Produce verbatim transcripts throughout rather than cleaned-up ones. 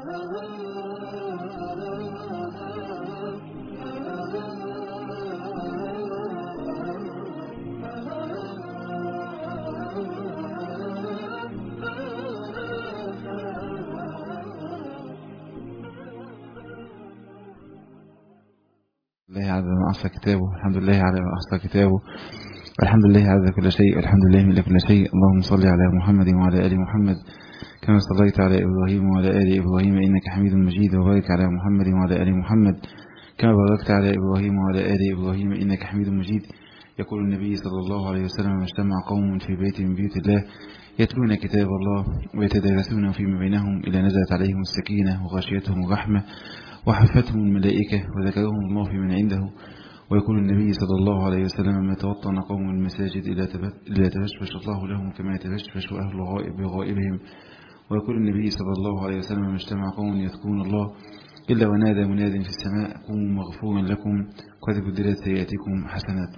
الله على ما أحصى كتابه. الحمد لله على ما أحصى كتابه. الحمد لله على كل شيء. الحمد لله من كل شيء. اللهم صل على محمد وعلى آل محمد كما صليت على إبراهيم وعلى آل إبراهيم إنك حميد مجيد، وبارك على محمد وعلى آل محمد كما باركت على إبراهيم وعلى آل إبراهيم إنك حميد مجيد. يقول النبي صلى الله عليه وسلم: ما اجتمع قوم في بيت من بيوت الله يتلون كتاب الله ويتدارسونه فيما بينهم إلا نزلت عليهم السكينة وغشيتهم الرحمة وحفتهم الملائكة وذكرهم الله في من عنده. ويقول النبي صلى الله عليه وسلم: ما توطن قوم المساجد إلا تفشفش الله لهم كما يتفشفش أهل الغائب بغائبهم. ويقول النبي صلى الله عليه وسلم: ما اجتمع قوم يذكرون الله إلا ونادى مناد في السماء: قوموا مغفورا لكم قد بدلت سيئاتكم حسنات.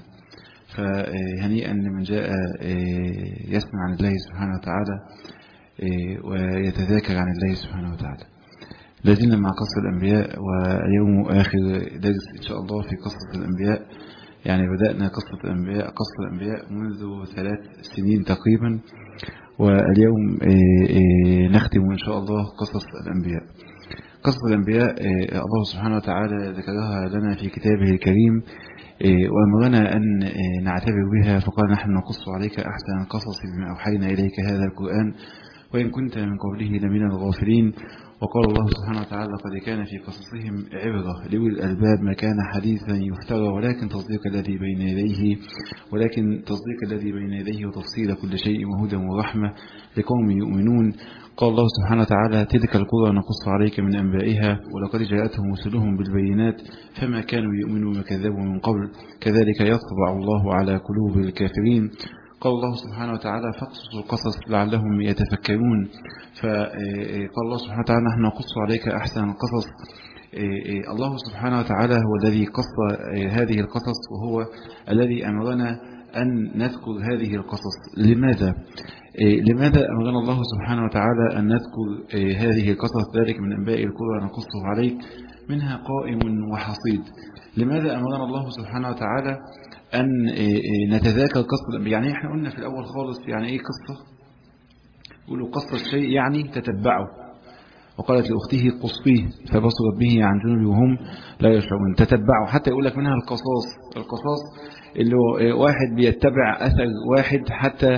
فهنيئا لمن جاء يسمع عن الله سبحانه وتعالى ويتذاكر عن الله سبحانه وتعالى. لازلنا مع قصة الأنبياء، واليوم آخر درس إن شاء الله في قصة الأنبياء. يعني بدأنا قصة الأنبياء قصة الأنبياء منذ ثلاث سنين تقريبا، واليوم نختم إن شاء الله قصص الأنبياء. قصة الأنبياء الله سبحانه وتعالى ذكرها لنا في كتابه الكريم وأمرنا أن نعتبر بها، فقال: نحن نقص عليك أحسن القصص بما أوحينا إليك هذا القرآن وإن كنت من قبله لمن الغافلين. وقال الله سبحانه وتعالى: قد كان في قصصهم عبرة لأولي الألباب ما كان حديثا يفترى ولكن تصديق الذي بين يديه ولكن تصديق الذي بين يديه وتفصيل كل شيء وهدى ورحمة لقوم يؤمنون. قال الله سبحانه وتعالى: تلك القرى نقص عليك من أنبائها ولقد جاءتهم رسلهم بالبينات فما كانوا يؤمنوا وكذبوا من قبل كذلك يطبع الله على قلوب الكافرين. قال الله سبحانه وتعالى: فاقصص القصص لعلهم يتفكرون. فقال الله سبحانه وتعالى: نحن نقص عليك أحسن القصص. الله سبحانه وتعالى هو الذي قص هذه القصص، وهو الذي أمرنا أن نذكر هذه القصص. لماذا؟ لماذا أمرنا الله سبحانه وتعالى أن نذكر هذه القصص؟ ذلك من أنباء القرى نقصه عليك منها قائم وحصيد. لماذا أمرنا الله سبحانه وتعالى أن نتذاكر قصة؟ يعني احنا قلنا في الأول خالص يعني ايه قصة؟ يقولوا قصة الشيء يعني تتبعه. وقالت لأخته قصيه فبصرت به عن جنوب وهم لا يشعرون. تتبعه، حتى يقول لك منها القصاص. القصاص اللي هو واحد بيتبع أثر واحد حتى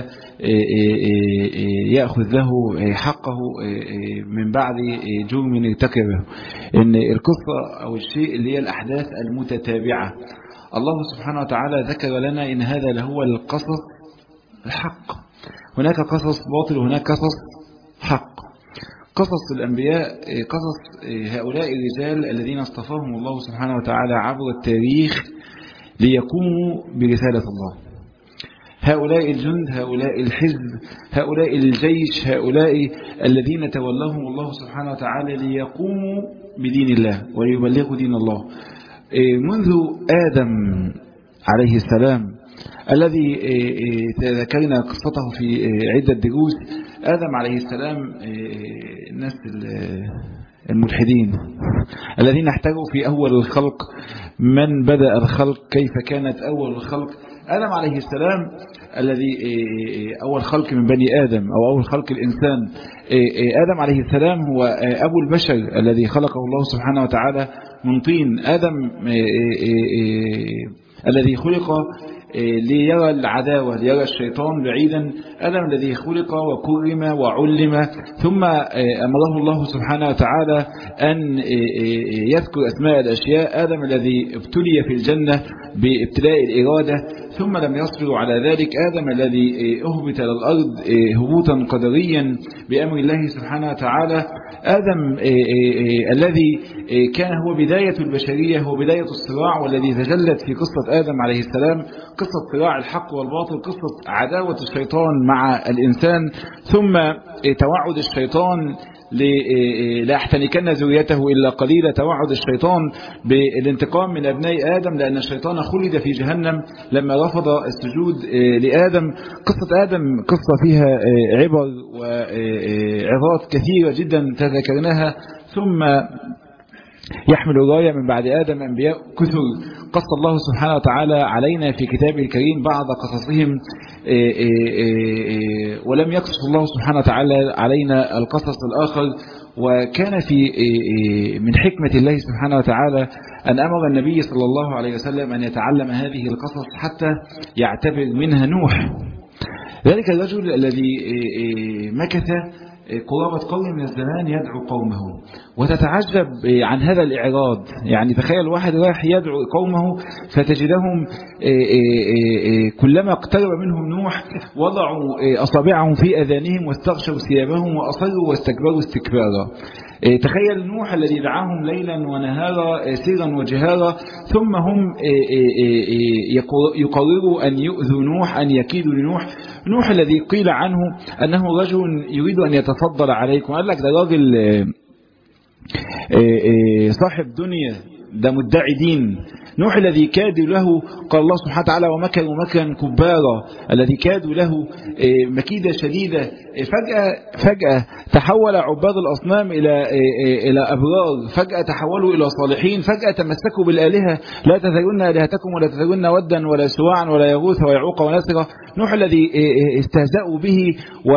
يأخذ له حقه من بعد جرم ارتكبه. إن القصة أو الشيء اللي هي الأحداث المتتابعة. الله سبحانه وتعالى ذكر لنا إن هذا لهو القصص الحق. هناك قصص باطل وهناك قصص حق. قصص الأنبياء قصص هؤلاء الرجال الذين اصطفاهم الله سبحانه وتعالى عبر التاريخ ليقوموا برسالة الله. هؤلاء الجند، هؤلاء الحزب، هؤلاء الجيش، هؤلاء الذين تولاهم الله سبحانه وتعالى ليقوموا بدين الله وليبلغوا دين الله. منذ آدم عليه السلام الذي تذكرنا قصته في عدة دروس. آدم عليه السلام الناس الملحدين الذين احتاجوا في أول الخلق من بدأ الخلق، كيف كانت أول الخلق. آدم عليه السلام الذي أول خلق من بني آدم أو أول خلق الإنسان. آدم عليه السلام هو أبو البشر الذي خلقه الله سبحانه وتعالى من طين. آدم الذي خلق ليرى العداوة، ليرى الشيطان بعيدا. آدم الذي خلق وكرم وعلم، ثم أمره الله سبحانه وتعالى أن يذكر أسماء الأشياء. آدم الذي ابتلي في الجنة بابتلاء الإرادة ثم لم يصبر على ذلك. آدم الذي أهبط للأرض هبوطا قدريا بأمر الله سبحانه وتعالى. آدم الذي كان هو بداية البشرية، هو بداية الصراع، والذي تجلت في قصة آدم عليه السلام قصة صراع الحق والباطل، قصة عداوة الشيطان مع الإنسان، ثم توعد الشيطان لا يحتنكن ذريته إلا قليلا. توعد الشيطان بالانتقام من أبناء آدم لأن الشيطان خلد في جهنم لما رفض السجود لآدم. قصة آدم قصة فيها عبر وعظات كثيرة جدا تذكرناها ثم يحمل الراية من بعد آدم أنبياء كثر قص الله سبحانه وتعالى علينا في كتابه الكريم بعض قصصهم، ولم يقصص الله سبحانه وتعالى علينا القصص الآخر. وكان في من حكمة الله سبحانه وتعالى أن أمر النبي صلى الله عليه وسلم أن يتعلم هذه القصص حتى يعتبر منها نوح، ذلك الرجل الذي مكث قرابة قرن من الزمان يدعو قومه. وتتعجب عن هذا الإعراض، يعني تخيل واحد راح يدعو قومه فتجدهم كلما اقترب منهم نوح وضعوا أصابعهم في أذانهم واستغشوا ثيابهم وأصروا واستكبروا استكبارا. تخيل نوح الذي دعاهم ليلا ونهارا سيرا وجهارا، ثم هم يقرروا أن يؤذوا نوح، أن يكيدوا لنوح. نوح الذي قيل عنه أنه رجل يريد أن يتفضل عليكم، قال لك ده راجل صاحب دنيا، ده مدعي دين. نوح الذي كادوا له، قال الله سبحانه وتعالى ومكروا مكرا كبارا، الذي كادوا له مكيدة شديدة. فجأة فجأة تحول عباد الأصنام إلى إلى أبرار، فجأة تحولوا إلى صالحين، فجأة تمسكوا بالآلهة، لا تذرون آلهتكم ولا تذرون ودا ولا سواعا ولا يغوث ويعوق ونسرا. نوح الذي استهزأوا به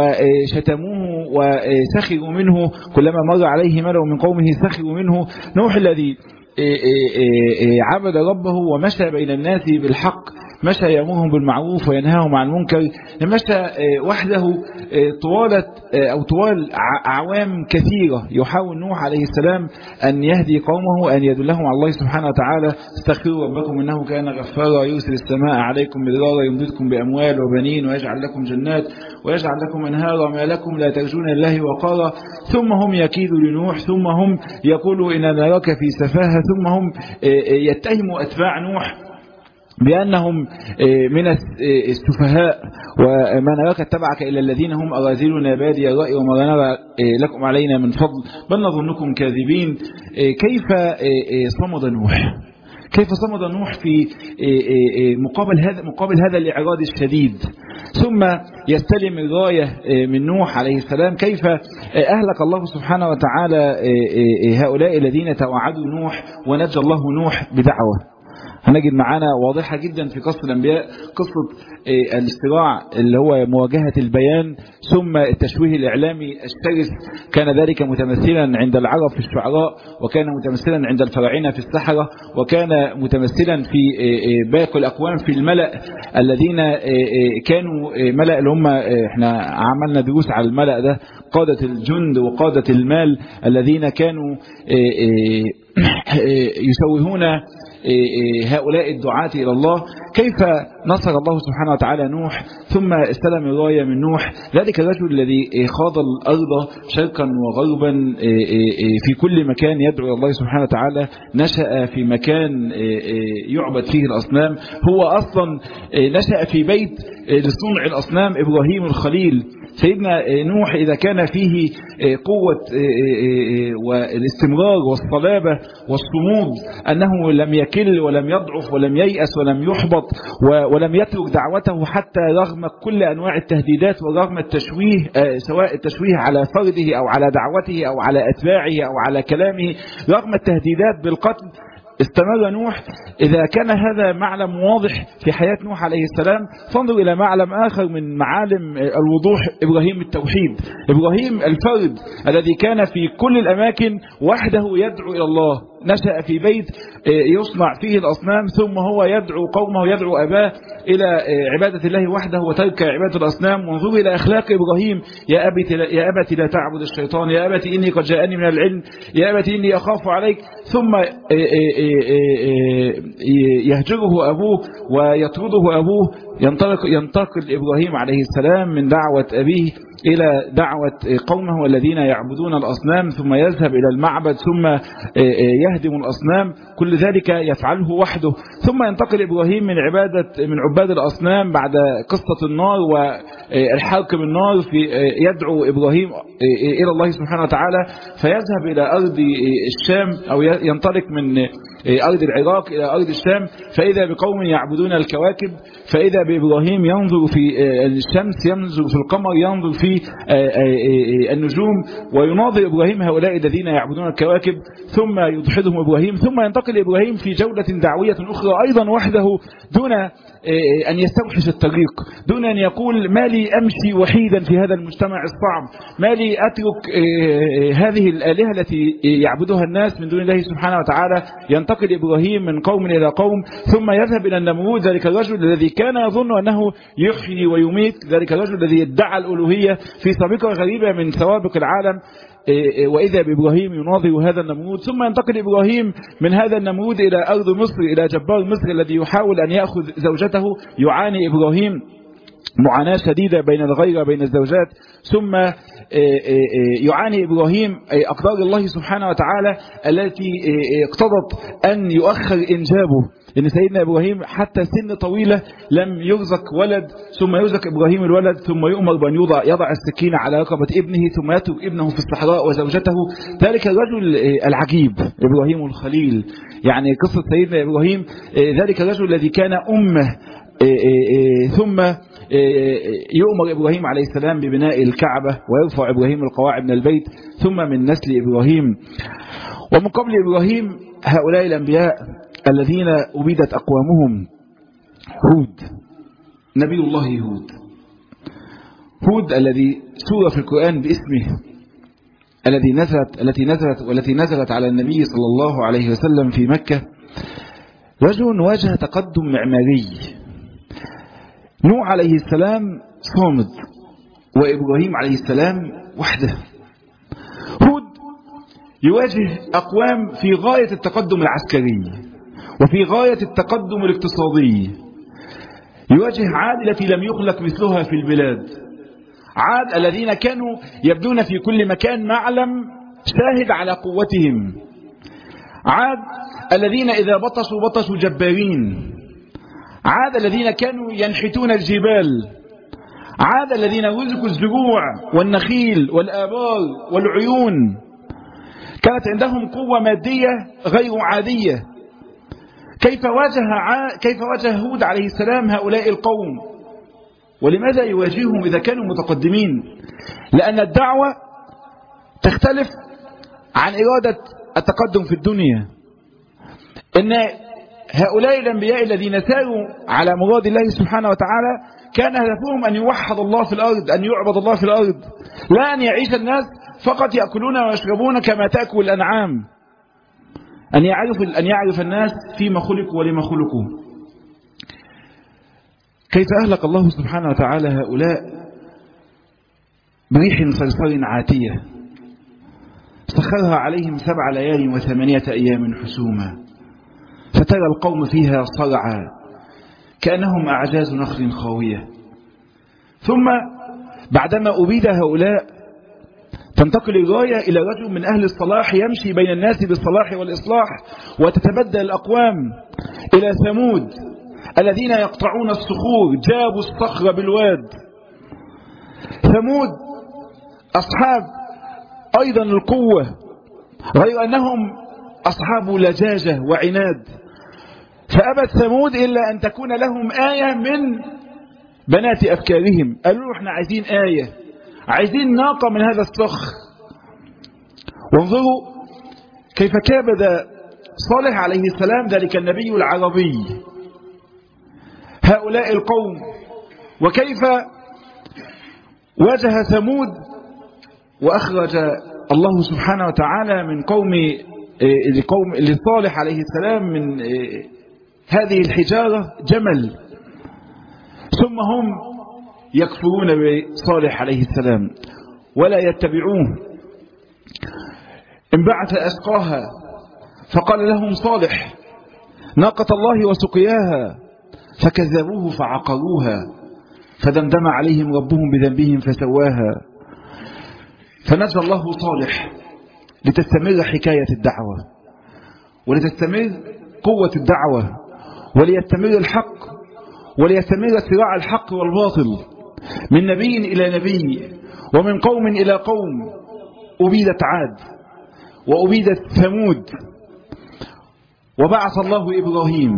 وشتموه وسخروا منه، كلما مر عليه ملأ من قومه سخروا منه. نوح الذي عبد ربه ومشى بين الناس بالحق، مشى يأمرهم بالمعروف وينهاهم عن المنكر، مشى وحده طوال أو طوال أعوام كثيرة يحاول نوح عليه السلام أن يهدي قومه، أن يدلهم على الله سبحانه وتعالى. استغفروا ربكم إنه كان غفارا يرسل السماء عليكم مدرارا يمددكم بأموال وبنين ويجعل لكم جنات ويجعل لكم أنهارا ما لكم لا ترجون الله وقارا. ثم هم يكيدوا لنوح، ثم هم يقولوا إن نراك في سفاهة، ثم هم يتهموا أتباع نوح بأنهم من السفهاء، وما نراك اتبعك إلا الذين هم أراذلنا بادي الرأي وما نرى لكم علينا من فضل بل نظنكم كاذبين. كيف صمد نوح، كيف صمد نوح في مقابل هذا مقابل هذا الإعراض الشديد، ثم يستلم الراية من نوح عليه السلام. كيف أهلك الله سبحانه وتعالى هؤلاء الذين توعدوا نوح ونجى الله نوح بدعوة. هنجد معانا واضحة جدا في قصة الأنبياء قصة الاصطراع اللي هو مواجهة البيان ثم التشويه الإعلامي الشرس. كان ذلك متمثلا عند العرب في الشعراء، وكان متمثلا عند الفراعنة في السحرة، وكان متمثلا في باقي الأقوام في الملأ الذين كانوا ملأ اللي هم احنا عملنا دروس على الملأ ده، قادة الجند وقادة المال الذين كانوا يسوهون هؤلاء الدعاة إلى الله. كيف نصر الله سبحانه وتعالى نوح ثم استلم الراية من نوح، ذلك الرجل الذي خاض الأرض شرقا وغربا في كل مكان يدعو الله سبحانه وتعالى، نشأ في مكان يعبد فيه الأصنام. هو أصلا نشأ في بيت لصنع الأصنام إبراهيم الخليل. سيدنا نوح إذا كان فيه قوة والاستمرار والصلابة والصمود، أنه لم يكل ولم يضعف ولم ييأس ولم يحبط ولم يترك دعوته حتى رغم كل أنواع التهديدات ورغم التشويه، سواء التشويه على فرده أو على دعوته أو على أتباعه أو على كلامه، رغم التهديدات بالقتل استمر نوح. إذا كان هذا معلم واضح في حياة نوح عليه السلام، فانظر إلى معلم آخر من معالم الوضوح، إبراهيم التوحيد، إبراهيم الفرد الذي كان في كل الأماكن وحده يدعو إلى الله. نشأ في بيت يصنع فيه الأصنام، ثم هو يدعو قومه يدعو أباه إلى عبادة الله وحده وترك عبادة الأصنام. وانظر إلى أخلاق إبراهيم، يا أبت يا أبت لا تعبد الشيطان، يا أبت إني قد جاءني من العلم، يا أبت إني أخاف عليك. ثم يهجره أبوه ويطرده أبوه، ينطلق ينتقل إبراهيم عليه السلام من دعوة أبيه إلى دعوة قومه الذين يعبدون الأصنام، ثم يذهب إلى المعبد ثم يهدم الأصنام. كل ذلك يفعله وحده. ثم ينتقل إبراهيم من عبادة من عباد الأصنام بعد قصة النار والحرق بالنار، في يدعو إبراهيم إلى الله سبحانه وتعالى، فيذهب إلى أرض الشام أو ينطلق من أرض العراق إلى أرض الشام، فإذا بقوم يعبدون الكواكب، فإذا بإبراهيم ينظر في الشمس، ينظر في القمر، ينظر في في النجوم، ويناظر إبراهيم هؤلاء الذين يعبدون الكواكب، ثم يدحضهم إبراهيم، ثم ينتقل إبراهيم في جولة دعوية أخرى أيضا وحده دون أن يستوحش الطريق، دون أن يقول ما لي أمشي وحيدا في هذا المجتمع الصعب، ما لي أترك هذه الآلهة التي يعبدها الناس من دون الله سبحانه وتعالى. ينتقل إبراهيم من قوم إلى قوم، ثم يذهب إلى النمرود، ذلك الرجل الذي كان يظن أنه يحيي ويميت، ذلك الرجل الذي ادعى الألوهية في سابقة غريبة من سوابق العالم، وإذا بإبراهيم يناظر هذا النمرود. ثم ينتقل إبراهيم من هذا النمرود إلى أرض مصر، إلى جبار مصر الذي يحاول أن يأخذ زوجته. يعاني إبراهيم معاناة شديدة بين الغيرة بين الزوجات، ثم يعاني إبراهيم أقدار الله سبحانه وتعالى التي اقتضت أن يؤخر إنجابه، إن سيدنا إبراهيم حتى سن طويلة لم يرزق ولد، ثم يرزق إبراهيم الولد، ثم يؤمر بأن يضع, يضع السكين على رقبة ابنه، ثم يترك ابنه في الصحراء وزوجته. ذلك الرجل العجيب إبراهيم الخليل، يعني قصة سيدنا إبراهيم، ذلك الرجل الذي كان أمه، ثم يؤمر إبراهيم عليه السلام ببناء الكعبة، ويرفع إبراهيم القواعد من البيت، ثم من نسل إبراهيم. ومن قبل إبراهيم هؤلاء الأنبياء الذين أبيدت أقوامهم، هود، نبي الله هود، هود الذي سورة في القرآن باسمه، الذي نزلت التي نزلت والتي نزلت على النبي صلى الله عليه وسلم في مكة. رجل واجه تقدم معماري. نوح عليه السلام صامد، وإبراهيم عليه السلام وحده. هود يواجه أقوام في غاية التقدم العسكري وفي غاية التقدم الاقتصادي، يواجه عاد التي لم يخلق مثلها في البلاد، عاد الذين كانوا يبدون في كل مكان معلم شاهد على قوتهم، عاد الذين إذا بطشوا بطشوا جبارين، عاد الذين كانوا ينحتون الجبال، عاد الذين رزقوا الزروع والنخيل والآبار والعيون، كانت عندهم قوة مادية غير عادية. كيف واجه ع... كيف واجه هود عليه السلام هؤلاء القوم؟ ولماذا يواجههم إذا كانوا متقدمين؟ لأن الدعوة تختلف عن إرادة التقدم في الدنيا. إن هؤلاء الأنبياء الذين ساروا على مراد الله سبحانه وتعالى كان هدفهم أن يوحد الله في الأرض، أن يعبد الله في الأرض، لا أن يعيش الناس فقط يأكلون ويشربون كما تأكل الأنعام، أن يعرف أن يعرف الناس فيما خلقوا ولما خلقوا. كيف أهلك الله سبحانه وتعالى هؤلاء بريح صرصر عاتية سخرها عليهم سبع ليال وثمانية أيام حسوما، فترى القوم فيها صرعى كأنهم أعجاز نخل خاوية. ثم بعدما أبيد هؤلاء تنتقل الراية إلى رجل من أهل الصلاح يمشي بين الناس بالصلاح والإصلاح، وتتبدل الأقوام إلى ثمود الذين يقطعون الصخور، جابوا الصخر بالواد. ثمود أصحاب أيضا القوة، غير أنهم أصحاب لجاجة وعناد، فأبت ثمود إلا أن تكون لهم آية من بنات أفكارهم. قالوا احنا عايزين آية، عايزين ناقة من هذا الصخر. وانظروا كيف كابد صالح عليه السلام ذلك النبي العربي هؤلاء القوم، وكيف واجه ثمود وأخرج الله سبحانه وتعالى من قوم لقوم لصالح عليه السلام من هذه الحجارة جمل، ثم هم يكفرون بصالح عليه السلام ولا يتبعوه. انبعث أسقاها فقال لهم صالح ناقة الله وسقياها، فكذبوه فعقروها فدمدم عليهم ربهم بذنبهم فسواها. فنجى الله صالح لتستمر حكاية الدعوة، ولتستمر قوة الدعوة، وليستمر الحق، وليستمر صراع الحق والباطل من نبي إلى نبي، ومن قوم إلى قوم. أبيدت عاد وأبيدت ثمود، وبعث الله إبراهيم،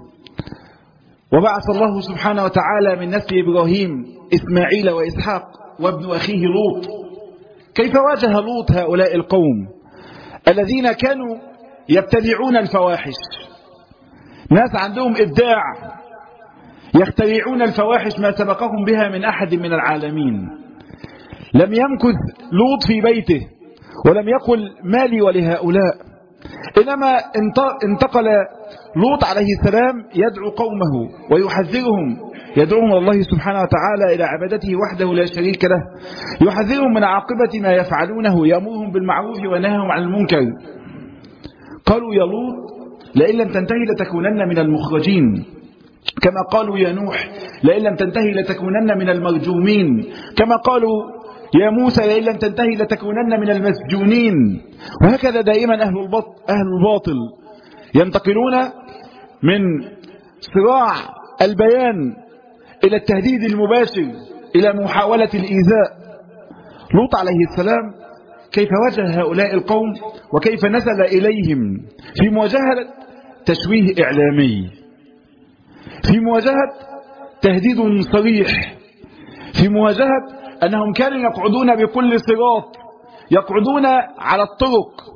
وبعث الله سبحانه وتعالى من نسل إبراهيم إسماعيل وإسحاق وابن أخيه لوط. كيف واجه لوط هؤلاء القوم الذين كانوا يبتدعون الفواحش؟ ناس عندهم إبداع، يخترعون الفواحش ما سبقهم بها من أحد من العالمين. لم يمكث لوط في بيته ولم يقل مالي ولهؤلاء، إنما انتقل لوط عليه السلام يدعو قومه ويحذرهم، يدعوهم الله سبحانه وتعالى إلى عبادته وحده لا شريك له، يحذرهم من عاقبة ما يفعلونه، يأمرهم بالمعروف وينهاهم عن المنكر. قالوا يا لوط لئن لم تنتهي لتكونن من المخرجين، كما قالوا يا نوح لئن لم تنتهي لتكونن من المرجومين، كما قالوا يا موسى لئن لم تنتهي لتكونن من المسجونين. وهكذا دائما أهل الباطل, أهل الباطل ينتقلون من صراع البيان إلى التهديد المباشر، إلى محاولة الإيذاء. لوط عليه السلام كيف واجه هؤلاء القوم وكيف نزل إليهم في مواجهة تشويه إعلامي، في مواجهة تهديد صريح، في مواجهة أنهم كانوا يقعدون بكل صراط، يقعدون على الطرق.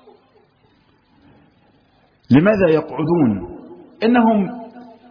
لماذا يقعدون؟ إنهم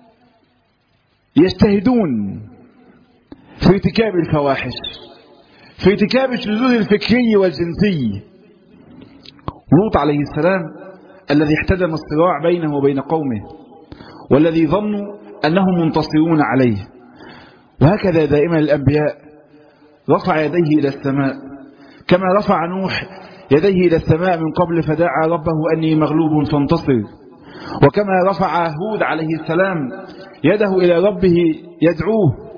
يجتهدون في ارتكاب الفواحش، في ارتكاب الشذوذ الفكري والجنسي. لوط عليه السلام الذي احتدم الصراع بينه وبين قومه، والذي ظنوا أنهم منتصرون عليه. وهكذا دائما الأنبياء رفع يديه إلى السماء، كما رفع نوح يديه إلى السماء من قبل فدعا ربه أني مغلوب فانتصر، وكما رفع هود عليه السلام يده إلى ربه يدعوه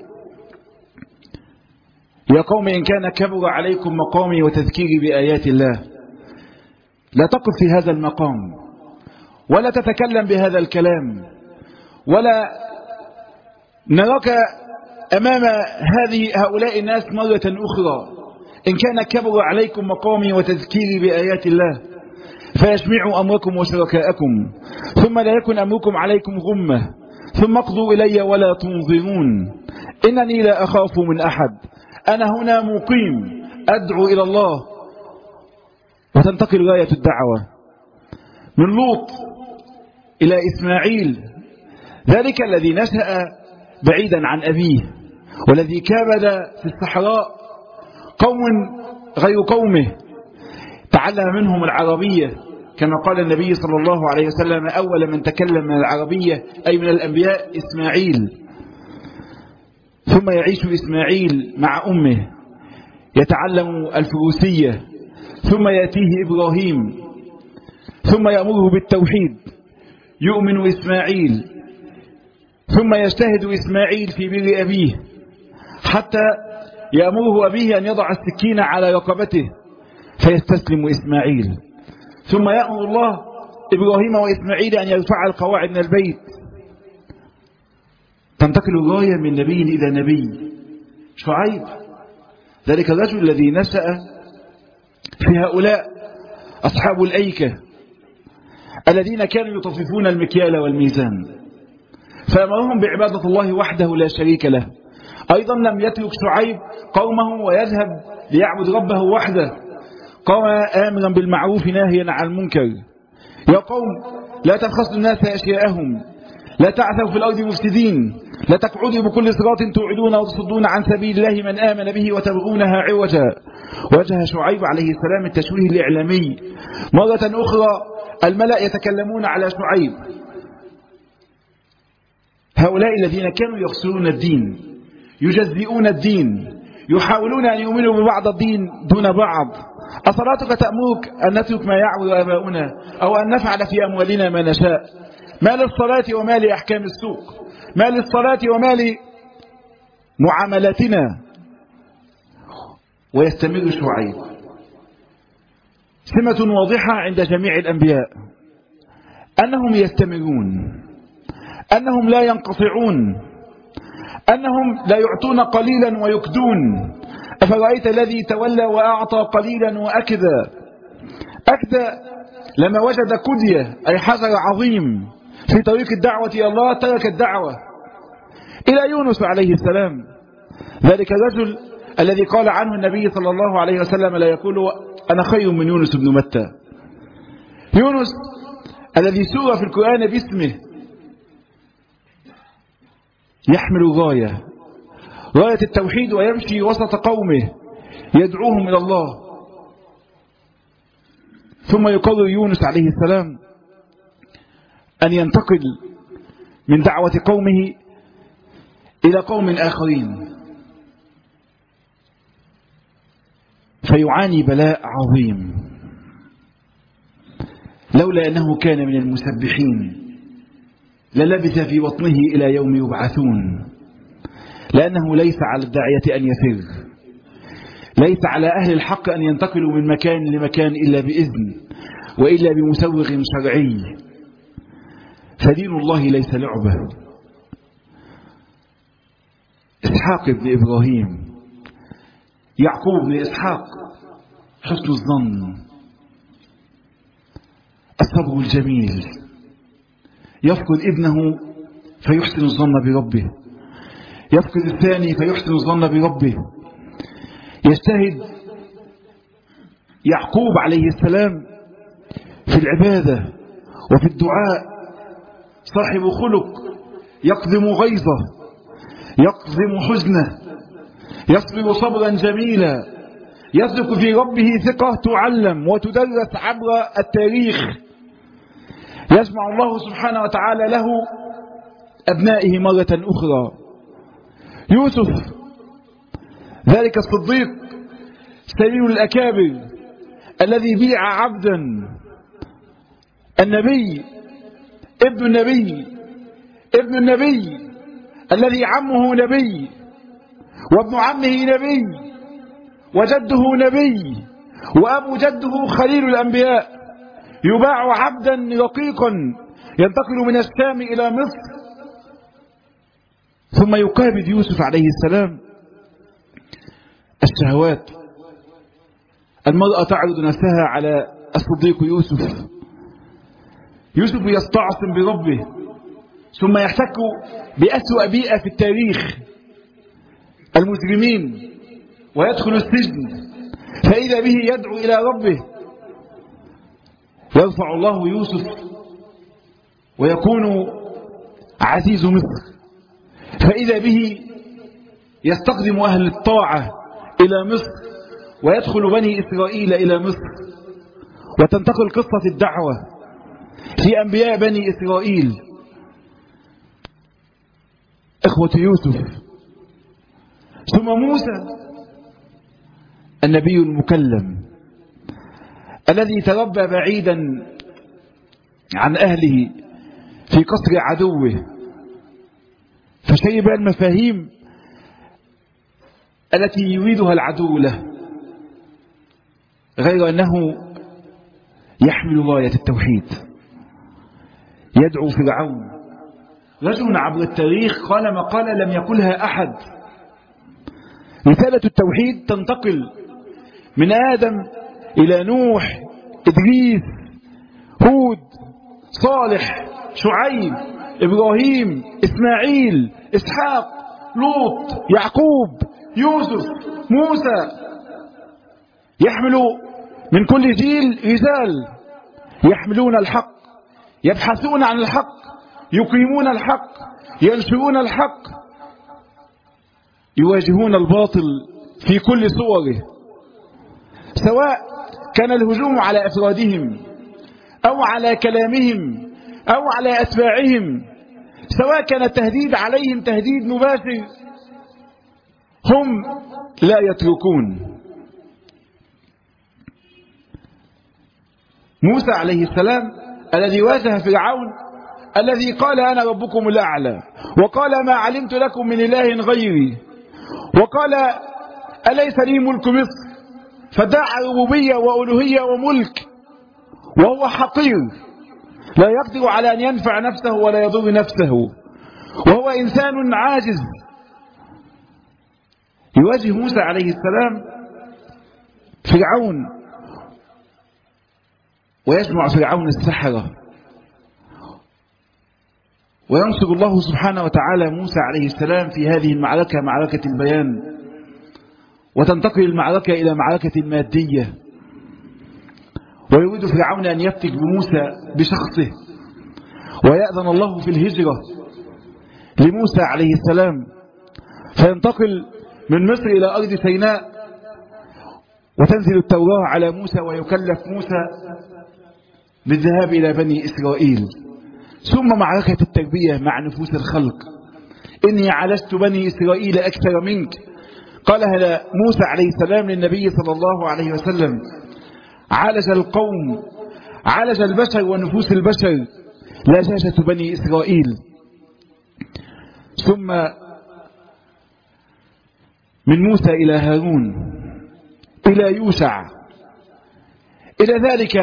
يا قوم إن كان كبر عليكم مقامي وتذكيري بآيات الله. لا تقف في هذا المقام ولا تتكلم بهذا الكلام، ولا نراك أمام هذه هؤلاء الناس مرة أخرى. إن كان كبر عليكم مقامي وتذكيري بآيات الله فيجمعوا أمركم وشركاءكم ثم لا يكن أمركم عليكم غمة ثم اقضوا إلي ولا تنظرون إنني لا أخاف من أحد، أنا هنا مقيم أدعو إلى الله. وتنتقل غاية الدعوة من لوط إلى إسماعيل، ذلك الذي نشأ بعيدا عن أبيه والذي كابد في الصحراء قوم غير قومه، تعلم منهم العربية كما قال النبي صلى الله عليه وسلم أول من تكلم من العربية أي من الأنبياء إسماعيل. ثم يعيش إسماعيل مع أمه يتعلم الفروسية، ثم يأتيه إبراهيم ثم يأمره بالتوحيد، يؤمن إسماعيل، ثم يجتهد إسماعيل في بر أبيه حتى يأمره أبيه أن يضع السكين على رقبته فيستسلم إسماعيل، ثم يأمر الله إبراهيم وإسماعيل أن يرفع القواعد من البيت. تنتقل الغاية من نبي إلى نبي. شعيب ذلك الرجل الذي نشأ في هؤلاء أصحاب الأيكة الذين كانوا يطففون المكيال والميزان، فأمرهم بعبادة الله وحده لا شريك له. أيضا لم يترك شعيب قومه ويذهب ليعبد ربه وحده، قام آمرا بالمعروف ناهيا عن المنكر. يا قوم لا تبخسوا الناس أشياءهم، لا تعثوا في الأرض مفسدين، لا تقعدوا بكل صراط توعدون وتصدون عن سبيل الله من آمن به وتبغونها عوجا. واجه شعيب عليه السلام التشويه الإعلامي. مرة أخرى الملأ يتكلمون على شعيب، هؤلاء الذين كانوا يخسرون الدين، يجزئون الدين، يحاولون أن يؤمنوا ببعض الدين دون بعض. أصلاتك تأمرك أن نترك ما يعبد آباؤنا أو أن نفعل في أموالنا ما نشاء؟ ما للصلاة وما لأحكام السوق، ما للصلاة وما لمعاملاتنا. ويستمر شعيب. سمة واضحة عند جميع الأنبياء أنهم يستمرون، أنهم لا ينقطعون، أنهم لا يعطون قليلا ويكدون. أفرأيت الذي تولى وأعطى قليلا وأكدى؟ أكدى لما وجد كدية أي حجر عظيم في طريق الدعوة إلى الله ترك الدعوة. إلى يونس عليه السلام ذلك الرجل الذي قال عنه النبي صلى الله عليه وسلم لا يقول أنا خير من يونس بن متى. يونس الذي سور في القرآن باسمه يحمل غاية غاية التوحيد ويمشي وسط قومه يدعوهم إلى الله. ثم يقرر يونس عليه السلام أن ينتقل من دعوة قومه إلى قوم آخرين فيعاني بلاء عظيم، لولا أنه كان من المسبحين للبث في بطنه إلى يوم يبعثون، لأنه ليس على الداعية أن يفر، ليس على أهل الحق أن ينتقلوا من مكان لمكان إلا بإذن وإلا بمسوغ شرعي، فدين الله ليس لعبة. إسحاق بن إبراهيم، يعقوب بن إسحاق، حسن الظن، الصبر الجميل، يفقد ابنه فيحسن الظن بربه، يفقد الثاني فيحسن الظن بربه، يجتهد يعقوب عليه السلام في العبادة وفي الدعاء، صاحب خلق يقدم غيظه، يقدم حزنه، يصبر صبرا جميلا، يثق في ربه ثقة تعلم وتدرس عبر التاريخ. يجمع الله سبحانه وتعالى له أبنائه مرة أخرى. يوسف ذلك الصديق سليل الأكابر الذي بيع عبدا، النبي ابن النبي ابن النبي الذي عمه نبي وابن عمه نبي وجده نبي وأبو جده خليل الأنبياء، يباع عبدا رقيقا ينتقل من الشام إلى مصر. ثم يقابل يوسف عليه السلام الشهوات، المرأة تعرض نفسها على الصديق يوسف، يوسف يستعصم بربه، ثم يحتك بأسوأ بيئة في التاريخ، المجرمين، ويدخل السجن، فإذا به يدعو إلى ربه، يرفع الله يوسف ويكون عزيز مصر، فإذا به يستخدم أهل الطاعة إلى مصر، ويدخل بني إسرائيل إلى مصر، وتنتقل قصة الدعوة في أنبياء بني إسرائيل. إخوة يوسف، ثم موسى النبي المكلم الذي تربى بعيدا عن أهله في قصر عدوه، فشيب المفاهيم التي يريدها العدو له، غير أنه يحمل راية التوحيد، يدعو فرعون، رجل عبر التاريخ قال مقالة لم يقلها أحد. رسالة التوحيد تنتقل من آدم إلى نوح، إدريس، هود، صالح، شعيب، إبراهيم، إسماعيل، إسحاق، لوط، يعقوب، يوسف، موسى. يحمل من كل جيل رجال يحملون الحق، يبحثون عن الحق، يقيمون الحق، ينشرون الحق، يواجهون الباطل في كل صوره، سواء كان الهجوم على أفرادهم أو على كلامهم أو على أتباعهم، سواء كان التهديد عليهم تهديد مباشر، هم لا يتركون. موسى عليه السلام الذي واجه فرعون، الذي قال أنا ربكم الأعلى، وقال ما علمت لكم من إله غيري، وقال أليس لي ملك مصر، فدعا ربوبية وألوهية وملك، وهو حقير لا يقدر على أن ينفع نفسه ولا يضر نفسه، وهو إنسان عاجز. يواجه موسى عليه السلام فرعون، ويجمع فرعون السحرة، وينصر الله سبحانه وتعالى موسى عليه السلام في هذه المعركة، معركة البيان، وتنتقل المعركة إلى معركة مادية، ويريد فرعون أن يفتك بموسى بشخصه، ويأذن الله في الهجرة لموسى عليه السلام، فينتقل من مصر إلى أرض سيناء، وتنزل التوراة على موسى، ويكلف موسى بالذهاب إلى بني إسرائيل. ثم معركة التربية مع نفوس الخلق. إني عالجت بني إسرائيل أكثر منك، قالها موسى عليه السلام للنبي صلى الله عليه وسلم. عالج القوم، عالج البشر ونفوس البشر، لا شاشة بني إسرائيل. ثم من موسى إلى هارون إلى يوشع، إلى ذلك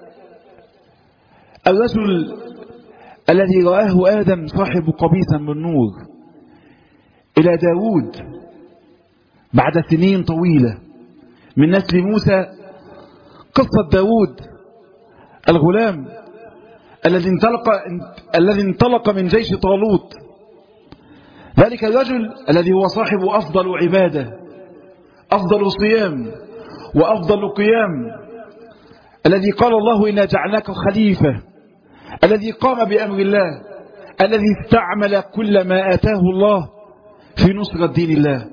الرجل الذي رآه آدم صاحب قبيصا من نور، إلى داود بعد سنين طويلة من نسل موسى. قصة داود الغلام الذي انطلق الذي انطلق من جيش طالوت، ذلك الرجل الذي هو صاحب أفضل عبادة، أفضل صيام، وأفضل قيام، الذي قال الله إنا جعلناك خليفة، الذي قام بأمر الله، الذي استعمل كل ما آتاه الله في نصرة دين الله،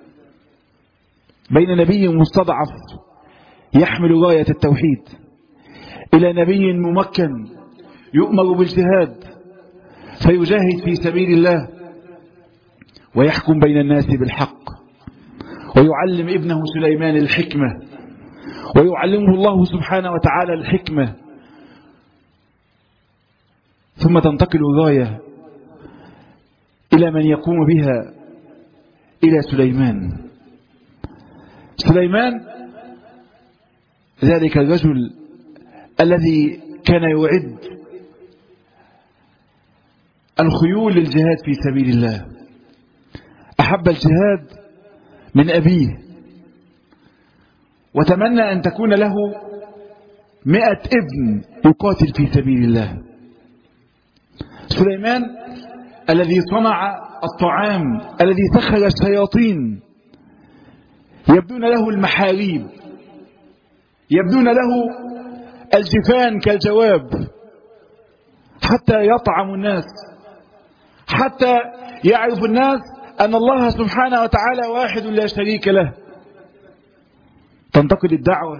بين نبي مستضعف يحمل راية التوحيد إلى نبي ممكن يؤمر بالجهاد فيجاهد في سبيل الله ويحكم بين الناس بالحق، ويعلم ابنه سليمان الحكمة، ويعلمه الله سبحانه وتعالى الحكمة. ثم تنتقل الراية إلى من يقوم بها، إلى سليمان. سليمان ذلك الرجل الذي كان يعد الخيول للجهاد في سبيل الله، أحب الجهاد من أبيه، وتمنى أن تكون له مئة ابن يقاتل في سبيل الله. سليمان الذي صنع الطعام، الذي سخر الشياطين، يبدون له المحاريب، يبدون له الجفان كالجواب، حتى يطعم الناس، حتى يعرف الناس أن الله سبحانه وتعالى واحد لا شريك له. تنتقل الدعوة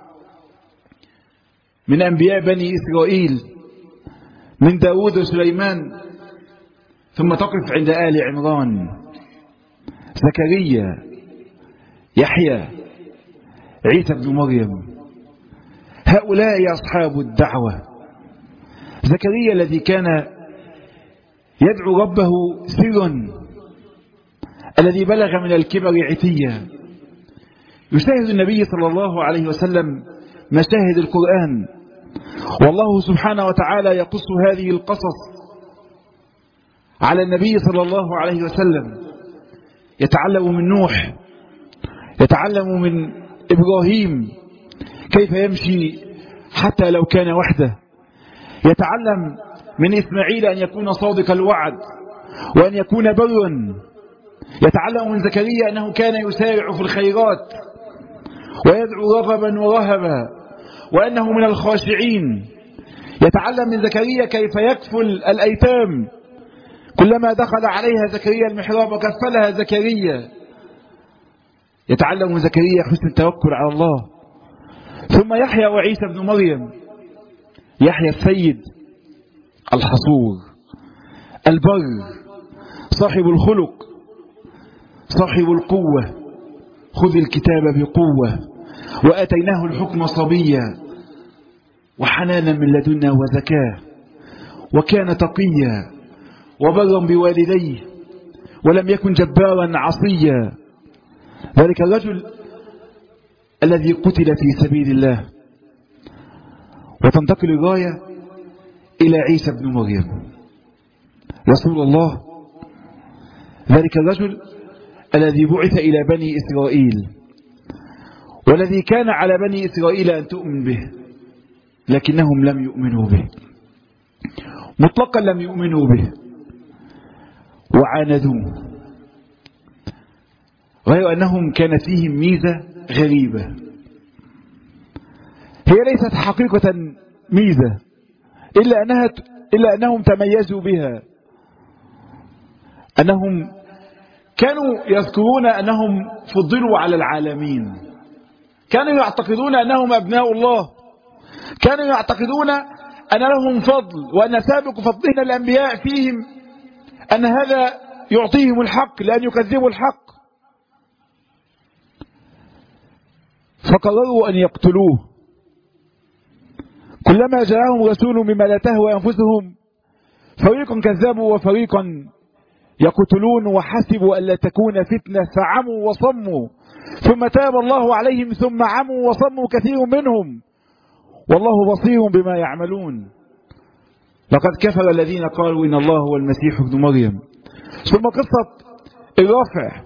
من أنبياء بني إسرائيل، من داود وسليمان، ثم تقف عند آل عمران، زكريا، يحيى، عيسى بن مريم. هؤلاء أصحاب الدعوة. زكريا الذي كان يدعو ربه سرا، الذي بلغ من الكبر عتيا، يشاهد النبي صلى الله عليه وسلم مشاهد القرآن، والله سبحانه وتعالى يقص هذه القصص على النبي صلى الله عليه وسلم. يتعلم من نوح، يتعلم من إبراهيم كيف يمشي حتى لو كان وحده، يتعلم من إسماعيل أن يكون صادق الوعد وأن يكون برا، يتعلم من زكريا أنه كان يسارع في الخيرات ويدعو رغبا ورهبا وأنه من الخاشعين. يتعلم من زكريا كيف يكفل الأيتام، كلما دخل عليها زكريا المحراب وكفلها زكريا. يتعلم من زكريا حسن التوكل على الله. ثم يحيى وعيسى بن مريم، يحيى السيد الحصور البر، صاحب الخلق، صاحب القوة، خذ الكتاب بقوة، وآتيناه الحكم صبيا وحنانا من لدنا وزكاة، وكان تقيا وبرا بوالديه ولم يكن جبارا عصيا. ذلك الرجل الذي قتل في سبيل الله. وتنتقل الراية إلى عيسى بن مريم رسول الله، ذلك الرجل الذي بعث إلى بني إسرائيل، والذي كان على بني إسرائيل أن تؤمن به، لكنهم لم يؤمنوا به مطلقا، لم يؤمنوا به وعاندوه. غير أنهم كانت فيهم ميزة غريبة، هي ليست حقيقة ميزة إلا أنها إلا أنهم تميزوا بها، أنهم كانوا يذكرون أنهم فضلوا على العالمين، كانوا يعتقدون أنهم أبناء الله، كانوا يعتقدون أن لهم فضل وأن سابق فضلنا الأنبياء فيهم أن هذا يعطيهم الحق لأن يكذبوا الحق، فقرروا أن يقتلوه. كلما جاءهم رسول مما لا تهوى أنفسهم فريقا كذبوا وفريقا يقتلون وحسبوا ألا تكون فتنة فعموا وصموا ثم تاب الله عليهم ثم عموا وصموا كثير منهم والله بصير بما يعملون. لقد كفر الذين قالوا إن الله هو المسيح ابن مريم. ثم قصة الرفع،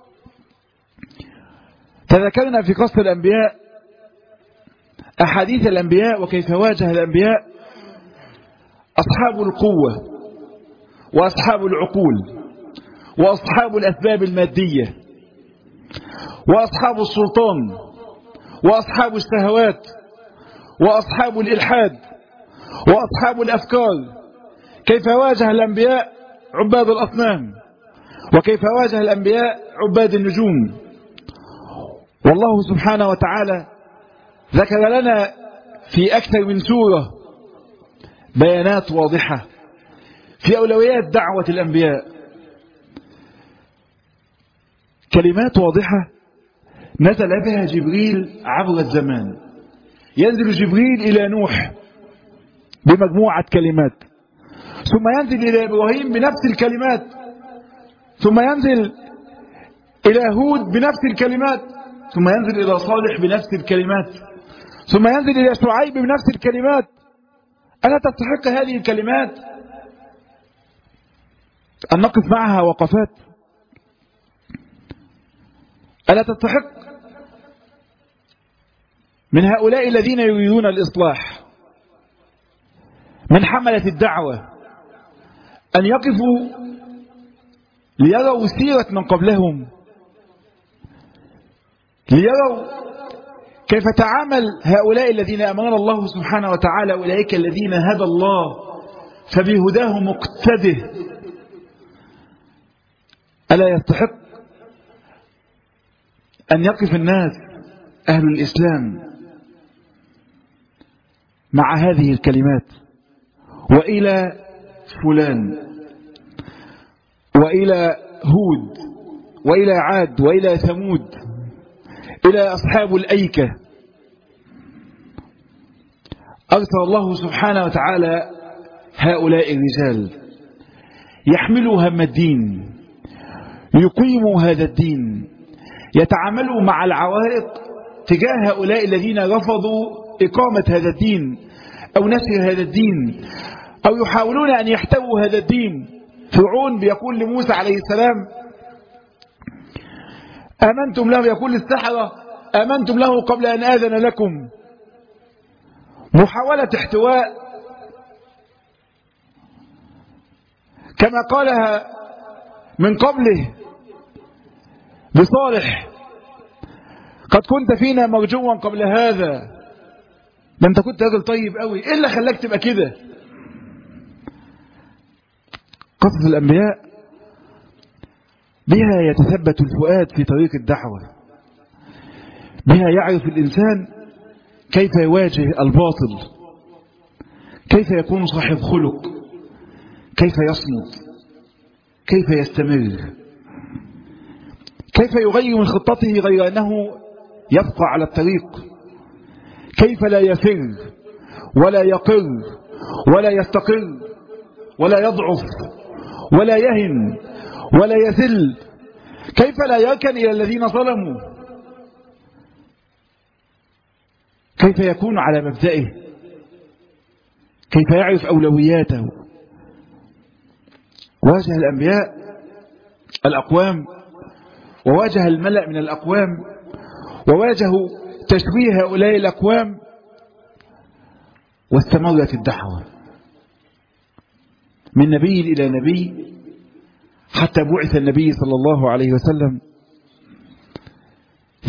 تذكرنا في قصة الأنبياء أحاديث الأنبياء وكيف واجه الأنبياء أصحاب القوة وأصحاب العقول وأصحاب الأسباب المادية وأصحاب السلطان وأصحاب الشهوات وأصحاب الإلحاد وأصحاب الأفكار، كيف واجه الأنبياء عباد الأصنام وكيف واجه الأنبياء عباد النجوم. والله سبحانه وتعالى ذكر لنا في أكثر من سورة بيانات واضحة في أولويات دعوة الأنبياء، كلمات واضحة نزل بها جبريل عبر الزمان. ينزل جبريل إلى نوح بمجموعة كلمات، ثم ينزل إلى إبراهيم بنفس الكلمات، ثم ينزل إلى هود بنفس الكلمات، ثم ينزل إلى صالح بنفس الكلمات، ثم ينزل إلى شعيب بنفس الكلمات. ألا تستحق هذه الكلمات أن نقف معها وقفات؟ ألا تستحق من هؤلاء الذين يريدون الإصلاح من حملة الدعوة أن يقفوا ليروا سيرة من قبلهم، ليروا كيف تعامل هؤلاء الذين أمرنا الله سبحانه وتعالى أولئك الذين هدى الله فبهداه مقتده. ألا يستحق أن يقف الناس أهل الإسلام مع هذه الكلمات وإلى فلان وإلى هود وإلى عاد وإلى ثمود إلى أصحاب الأيكة؟ أرسل الله سبحانه وتعالى هؤلاء الرجال يحملوا هم الدين، يقيموا هذا الدين، يتعاملوا مع العوائق تجاه هؤلاء الذين رفضوا إقامة هذا الدين أو نشر هذا الدين أو يحاولون أن يحتووا هذا الدين. فرعون بيقول لموسى عليه السلام آمنتم له، يقول للسحرة آمنتم له قبل أن آذن لكم. محاولة احتواء كما قالها من قبله لصالح قد كنت فينا مرجوا قبل هذا، ده انت كنت راجل طيب قوي، ايه اللي خلاك تبقى كده؟ قصص الأنبياء بها يتثبت الفؤاد في طريق الدعوة، بها يعرف الإنسان كيف يواجه الباطل، كيف يكون صاحب خلق، كيف يصمد، كيف يستمر، كيف يغير من خطته غير أنه يبقى على الطريق، كيف لا يفر ولا يقر ولا يستقر ولا يضعف ولا يهن ولا يذل، كيف لا يركن إلى الذين ظلموا، كيف يكون على مبدئه، كيف يعرف أولوياته. واجه الأنبياء الأقوام وواجه الملأ من الأقوام وواجهوا تشويه هؤلاء الأقوام واستمرت الدعوة من نبي إلى نبي حتى بعث النبي صلى الله عليه وسلم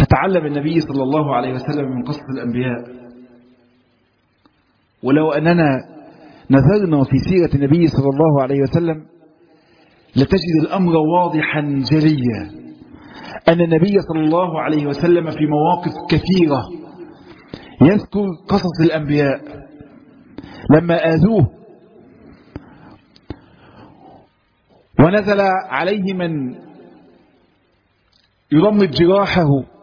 نتعلم النبي صلى الله عليه وسلم من قصة الأنبياء. ولو أننا نظرنا في سيرة النبي صلى الله عليه وسلم لتجد الأمر واضحا جليا، أن النبي صلى الله عليه وسلم في مواقف كثيرة يذكر قصص الأنبياء لما آذوه ونزل عليه من يضمد جراحه،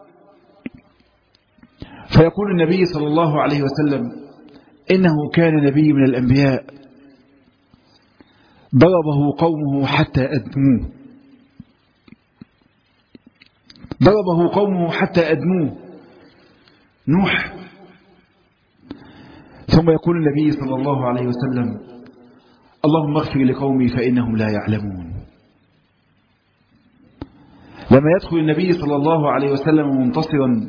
فيقول النبي صلى الله عليه وسلم إنه كان نبي من الأنبياء ضربه قومه حتى أدموه ضربه قومه حتى أدموه نوح. ثم يقول النبي صلى الله عليه وسلم اللهم اغفر لقومي فإنهم لا يعلمون. لما يدخل النبي صلى الله عليه وسلم منتصرا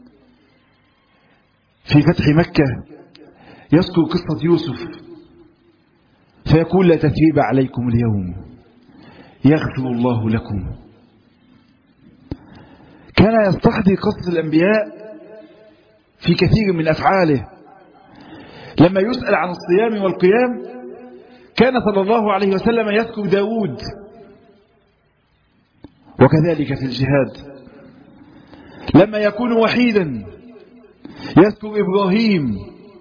في فتح مكة يذكر قصة يوسف فيقول لا تثريب عليكم اليوم يغفر الله لكم. كان يستحضر قصة الأنبياء في كثير من أفعاله. لما يسأل عن الصيام والقيام كان صلى الله عليه وسلم يذكر داود، وكذلك في الجهاد لما يكون وحيدا يذكر إبراهيم.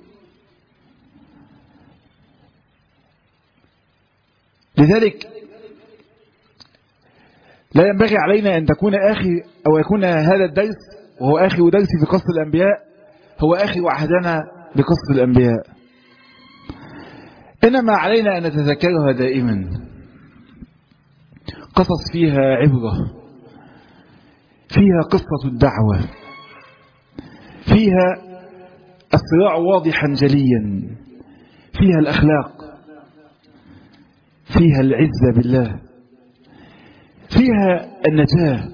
لذلك لا ينبغي علينا أن تكون آخر أو يكون هذا الدرس وهو آخر درس في قصة الأنبياء هو آخر عهدنا بقصة الأنبياء، إنما علينا أن نتذكرها دائما. قصص فيها عبرة، فيها قصة الدعوة، فيها الصراع واضحا جليا، فيها الأخلاق، فيها العزة بالله، فيها النجاة.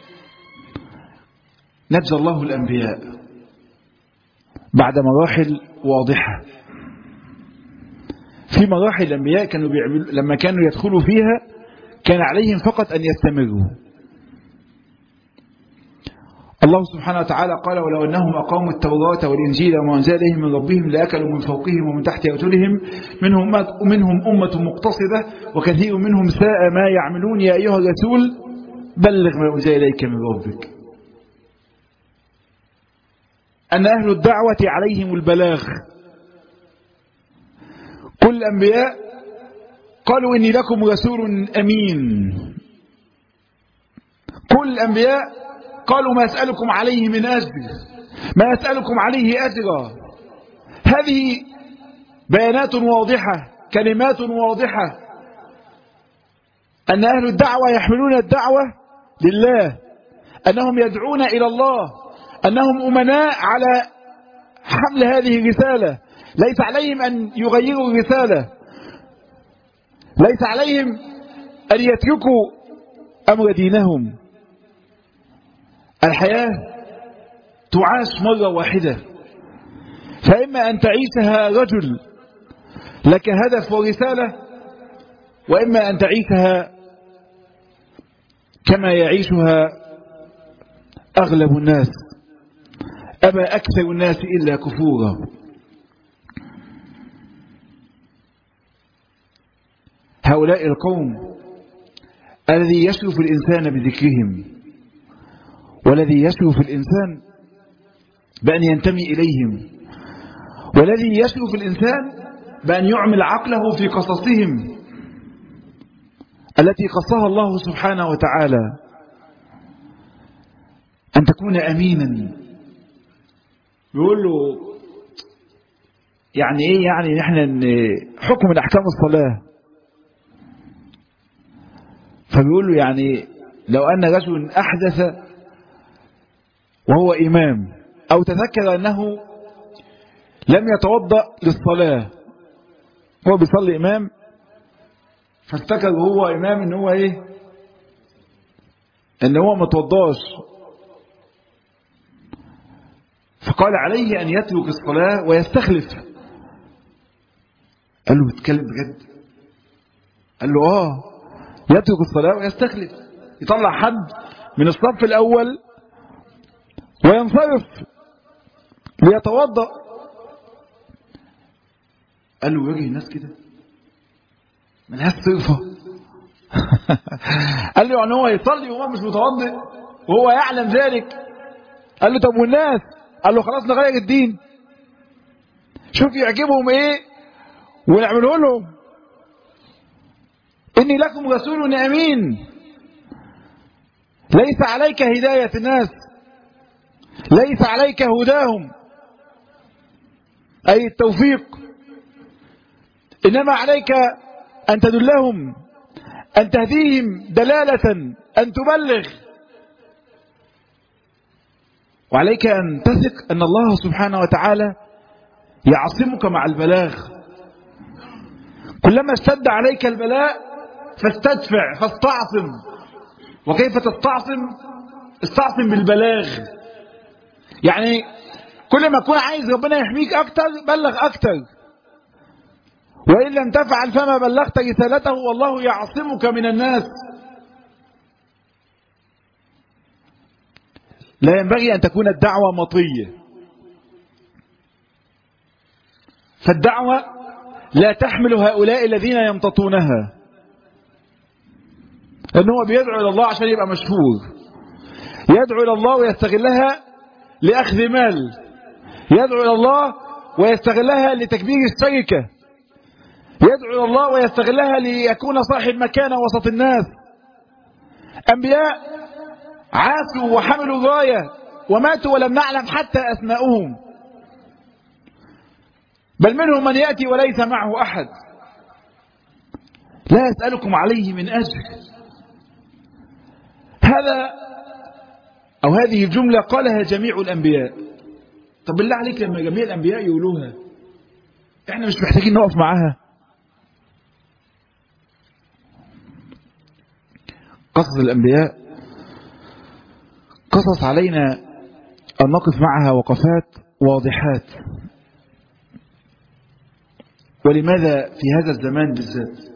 نجى الله الأنبياء بعد مراحل واضحة. في مراحل الأنبياء كانوا بيعملوا لما كانوا يدخلوا فيها كان عليهم فقط أن يستمروا. الله سبحانه وتعالى قال ولو أنهم أقاموا التوراة والإنجيل وما أنزل إليهم من ربهم لأكلوا من فوقهم ومن تحت أرجلهم منهم منهم أمة مقتصدة وكثير منهم ساء ما يعملون. يا أيها الرسول بلغ ما أنزل إليك من ربك. أن أهل الدعوة عليهم البلاغ. كل الأنبياء قالوا إني لكم رسول أمين. كل الأنبياء قالوا ما أسألكم عليه من أجر، ما أسألكم عليه أجرا. هذه بيانات واضحة، كلمات واضحة، أن أهل الدعوة يحملون الدعوة لله، أنهم يدعون إلى الله، أنهم أمناء على حمل هذه الرسالة. ليس عليهم أن يغيروا الرسالة، ليس عليهم أن يتركوا أمر دينهم. الحياة تعاش مرة واحدة، فإما أن تعيشها رجل لك هدف ورسالة، وإما أن تعيشها كما يعيشها أغلب الناس، أبى أكثر الناس إلا كفورا. هؤلاء القوم الذي يشرف الإنسان بذكرهم، والذي يشرف الإنسان بأن ينتمي إليهم، والذي يشرف الإنسان بأن يعمل عقله في قصصهم التي قصها الله سبحانه وتعالى. أن تكون أمينا. يقول له يعني إيه؟ يعني نحن حكم من أحكام الصلاة. فبيقول له يعني لو أن رجل أحدث وهو إمام، أو تذكر أنه لم يتوضأ للصلاة، هو بيصلي إمام فافتكر هو إمام إن هو إيه، إن هو ما توضاش، فقال عليه أن يترك الصلاة ويستخلف. قال له بتكلم بجد؟ قال له آه، يترك الصلاة ويستخلف، يطلع حد من الصف الأول وينصرف ليتوضأ. قال له يواجه الناس كده ملهاش صرفة. قال له يعني هو يصلي وهو مش متوضئ وهو يعلم ذلك؟ قال له طب والناس؟ قال له خلاص نغير الدين، شوف يعجبهم ايه ونعمله لهم. إني لكم رسول أمين، ليس عليك هداية الناس، ليس عليك هداهم أي التوفيق، إنما عليك أن تدلهم، أن تهديهم دلالة، أن تبلغ، وعليك أن تثق أن الله سبحانه وتعالى يعصمك مع البلاغ. كلما اشتد عليك البلاء فاستدفع فاستعصم. وكيف تستعصم؟ استعصم بالبلاغ. يعني كل ما تكون عايز ربنا يحميك أكتر بلغ أكتر، وإن لم تفعل فما بلغت رسالته والله يعصمك من الناس. لا ينبغي أن تكون الدعوة مطية، فالدعوة لا تحمل هؤلاء الذين يمتطونها، لأنه هو بيدعو إلى الله عشان يبقى مشهور، يدعو إلى الله ويستغلها لأخذ مال، يدعو إلى الله ويستغلها لتكبير الشركة، يدعو إلى الله ويستغلها ليكون صاحب مكانة وسط الناس. أنبياء عاشوا وحملوا غاية وماتوا ولم نعلم حتى أسماءهم، بل منهم من يأتي وليس معه أحد. لا أسألكم عليه من أجر. هذا أو هذه الجملة قالها جميع الأنبياء. طب بالله عليك لما جميع الأنبياء يقولوها احنا مش محتاجين نقف معاها؟ قصص الأنبياء قصص علينا أن نقف معها وقفات واضحات. ولماذا في هذا الزمان بالذات؟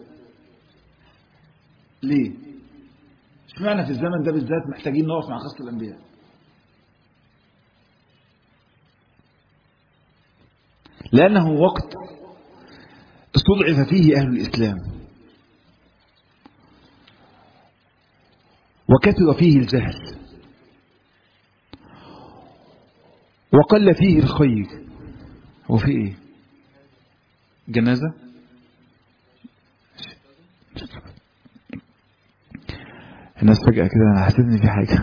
ليه؟ اشمعنى في الزمن ده بالذات محتاجين نقف مع قصة الأنبياء؟ لأنه وقت استضعف فيه أهل الإسلام وكثر فيه الجهل وقل فيه الخير. هو في ايه؟ جنازة؟ الناس فجأة كده انا حسيت ان في حاجة.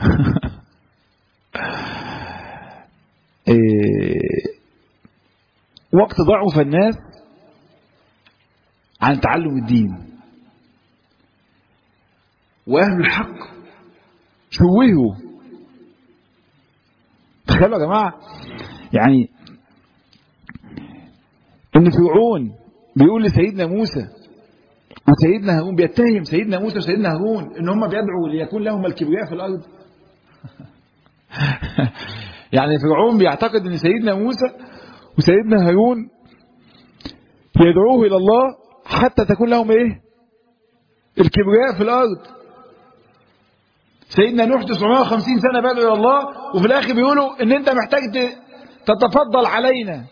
إيه وقت ضعف الناس عن تعلم الدين، واهل الحق شوهوا. تخيلوا يا جماعة يعني ان فرعون بيقول لسيدنا موسى وسيدنا هارون، بيتهم سيدنا موسى وسيدنا هارون ان هم بيدعوا ليكون لهم الكبرياء في الارض. يعني فرعون بيعتقد ان سيدنا موسى وسيدنا هارون يدعوه الى الله حتى تكون لهم ايه؟ الكبرياء في الارض. سيدنا نوح تسعمائة وخمسين سنة بيدعو الى الله وفي الاخر بيقولوا ان انت محتاج تتفضل علينا.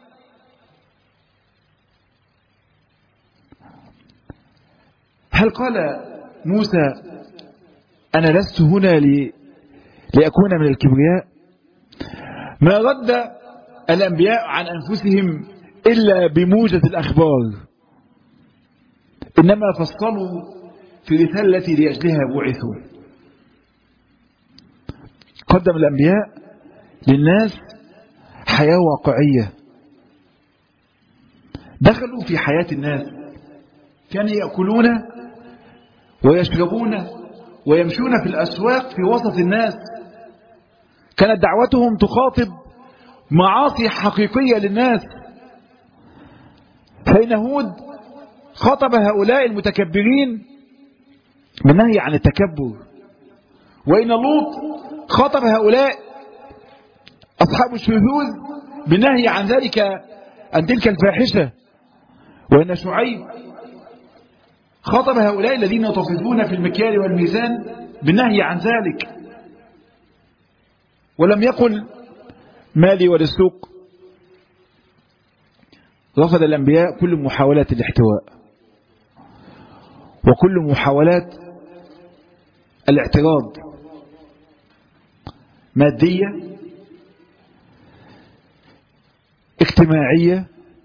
هل قال موسى انا لست هنا لي لأكون من الكبرياء؟ ما رد الأنبياء عن أنفسهم إلا بموجة الأخبار، إنما فصلوا في الرسالة التي لأجلها بعثوا. قدم الأنبياء للناس حياة واقعية، دخلوا في حياة الناس، كانوا يأكلون ويشربون ويمشون في الأسواق في وسط الناس. كانت دعوتهم تخاطب معاصي حقيقية للناس. فإن هود خاطب هؤلاء المتكبرين بالنهي عن التكبر، وإن لوط خاطب هؤلاء أصحاب الشذوذ بالنهي عن ذلك، عن تلك الفاحشة، وإن شعيب خاطب هؤلاء الذين يطففون في المكيال والميزان بالنهي عن ذلك، ولم يقل مالي وللسوق. رفض الأنبياء كل محاولات الاحتواء وكل محاولات الاعتراض، مادية، اجتماعية.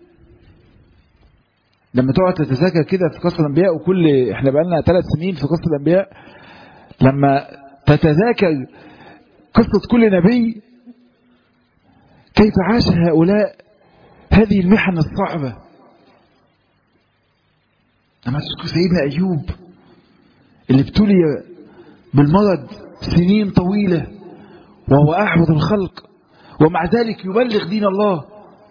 لما تقعد تتذاكر كده في قصة الأنبياء، وكل احنا بقالنا ثلاث سنين في قصة الأنبياء، لما تتذاكر قصة كل نبي كيف عاش هؤلاء هذه المحن الصعبة. لما تذكر سيدنا أيوب اللي ابتلي بالمرض سنين طويلة وهو أحوط الخلق، ومع ذلك يبلغ دين الله،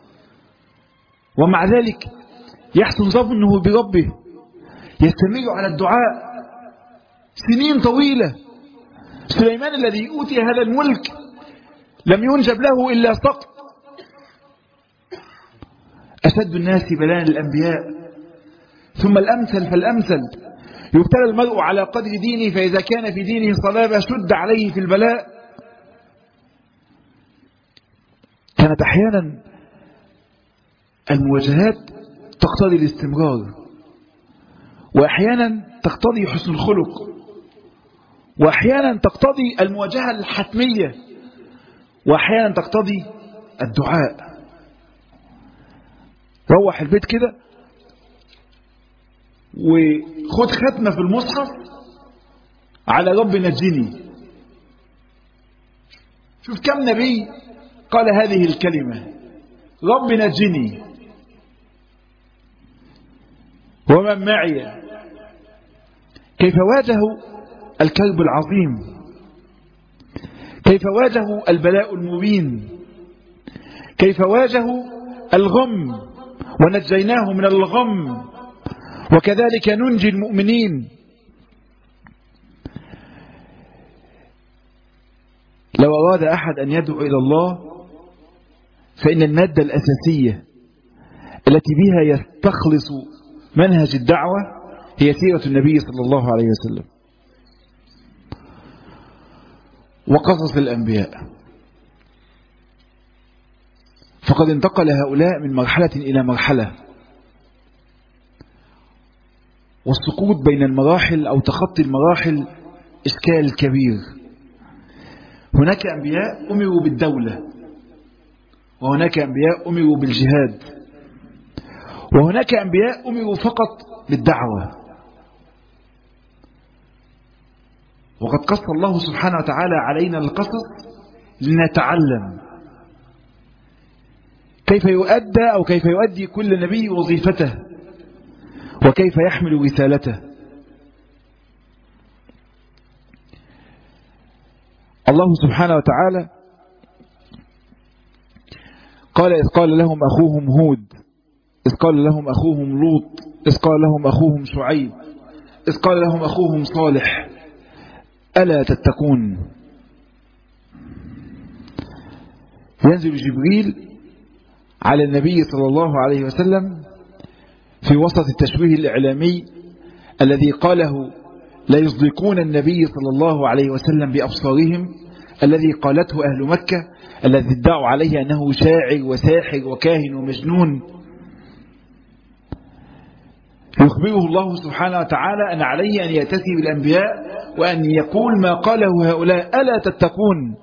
ومع ذلك يحسن ظنه بربه، يستمر على الدعاء سنين طويلة. سليمان الذي أوتي هذا الملك لم ينجب له إلا سقط. أشد الناس بلاء الأنبياء ثم الأمثل فالأمثل. يبتلى المرء على قدر دينه، فإذا كان في دينه صلابة شد عليه في البلاء. كانت أحيانا المواجهات تقتضي الاستمرار، وأحيانا تقتضي حسن الخلق، وأحيانا تقتضي المواجهة الحتمية، وأحيانا تقتضي الدعاء. روح البيت كده وخد ختمة في المصحف على رب نجني. شوف كم نبي قال هذه الكلمة، رب نجني ومن معي. كيف واجهوا الكرب العظيم، كيف واجهوا البلاء المبين، كيف واجهوا الغم ونجيناه من الغم، وكذلك ننجي المؤمنين. لو أراد أحد أن يدعو إلى الله فإن المادة الأساسية التي بها يستخلص منهج الدعوة هي سيرة النبي صلى الله عليه وسلم وقصص الأنبياء. فقد انتقل هؤلاء من مرحلة إلى مرحلة، والسقوط بين المراحل أو تخطي المراحل إشكال كبير. هناك أنبياء أمروا بالدولة، وهناك أنبياء أمروا بالجهاد، وهناك أنبياء أمروا فقط بالدعوة. وقد قص الله سبحانه وتعالى علينا القصص لنتعلم كيف يؤدى أو كيف يؤدي كل نبي وظيفته، وكيف يحمل رسالته. الله سبحانه وتعالى قال إذ قال لهم أخوهم هود، إذ قال لهم أخوهم لوط، إذ قال لهم أخوهم شعيب، إذ قال لهم أخوهم صالح ألا تتقون. ينزل جبريل على النبي صلى الله عليه وسلم في وسط التشويه الإعلامي الذي قاله لا يصدقون النبي صلى الله عليه وسلم بأبصارهم، الذي قالته أهل مكة، الذي ادعوا عليه أنه شاعر وساحر وكاهن ومجنون. يخبره الله سبحانه وتعالى أن عليه أن يأتي بالأنبياء وأن يقول ما قاله هؤلاء ألا تتقون،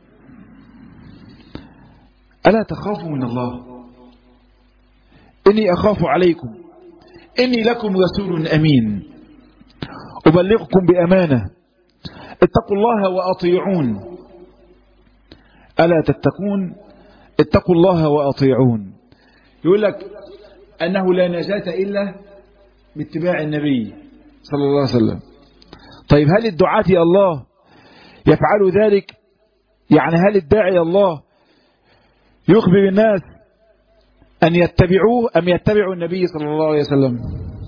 ألا تخافوا من الله، إني أخاف عليكم، إني لكم رسول أمين أبلغكم بأمانة، اتقوا الله وأطيعون. ألا تتقون، اتقوا الله وأطيعون. يقول لك أنه لا نجاة إلا باتباع النبي صلى الله عليه وسلم. طيب هل الدعاة إلى الله يفعلوا ذلك؟ يعني هل الداعي الله يخبر الناس أن يتبعوه أم يتبعوا النبي صلى الله عليه وسلم؟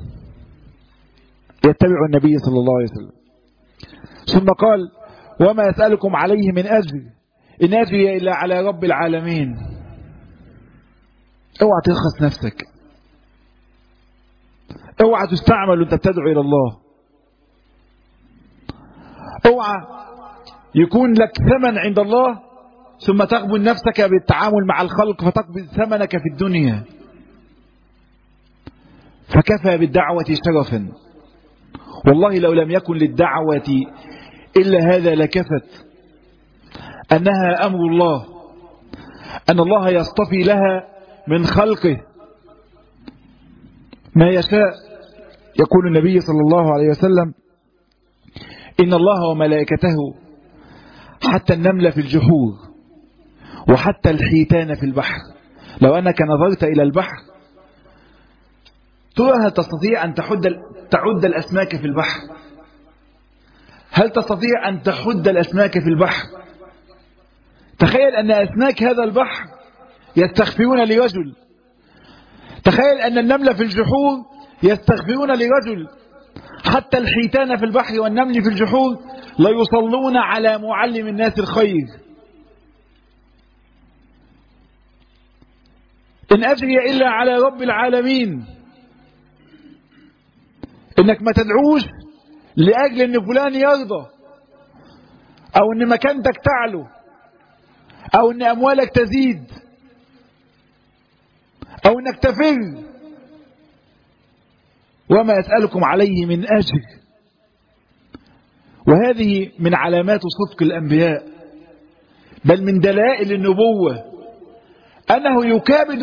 يتبعوا النبي صلى الله عليه وسلم. ثم قال وما يسألكم عليه من أجر إن أجري إلا على رب العالمين. اوعى ترخص نفسك، اوعى تستعمل وانت بتدعو إلى الله، اوعى يكون لك ثمن عند الله ثم تغبن نفسك بالتعامل مع الخلق فتقبض ثمنك في الدنيا. فكفى بالدعوة شرفا. والله لو لم يكن للدعوة إلا هذا لكفت، أنها أمر الله، أن الله يصطفي لها من خلقه ما يشاء. يقول النبي صلى الله عليه وسلم: إن الله وملائكته حتى النمل في الجحور وحتى الحيتان في البحر. لو أنك نظرت إلى البحر ترى هل تستطيع أن تحد تعد الأسماك في البحر؟ هل تستطيع أن تحد الأسماك في البحر؟ تخيل أن أسماك هذا البحر يستخفون لرجل. تخيل أن النمل في الجحور يستخفون لرجل. حتى الحيتان في البحر والنمل في الجحور لا يصلون على معلم الناس الخير. إن أجري إلا على رب العالمين. إنك ما تدعوش لأجل أن فلان يرضى، أو أن مكانتك تعلو، أو أن أموالك تزيد، أو أنك تفر. وما يسألكم عليه من أجر. وهذه من علامات صدق الأنبياء، بل من دلائل النبوة، أنه يكابد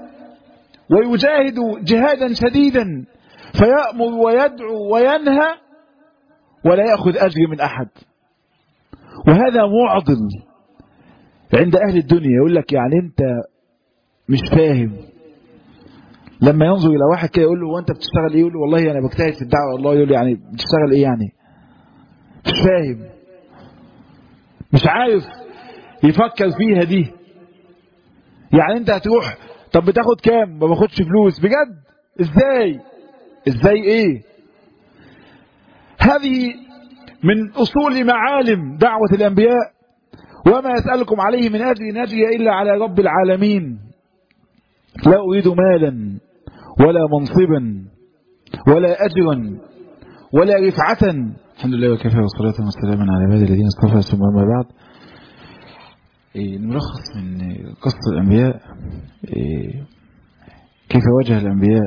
ويجاهد جهادا شديدا فيأمر ويدعو وينهى ولا يأخذ أجر من أحد. وهذا معضل عند أهل الدنيا. يقول لك يعني أنت مش فاهم. لما ينظر إلى واحد كده يقول له وأنت بتشتغل إيه؟ يقول له والله أنا بجتهد في الدعوة. الله يقول له يعني بتشتغل إيه يعني؟ مش فاهم، مش عارف يفكر فيها دي. يعني أنت هتروح طب بتاخد كام؟ ما باخدش فلوس. بجد؟ إزاي؟ إزاي إيه؟ هذه من أصول معالم دعوة الأنبياء. وما يسألكم عليه من أجر نجي إلا على رب العالمين. لا أريد مالا ولا منصبا ولا أجرا ولا رفعة. الحمد لله وكفى والصلاة والسلام على عباد الذين اصطفى ثم أما بعد. الملخص من قصة الأنبياء كيف واجه الأنبياء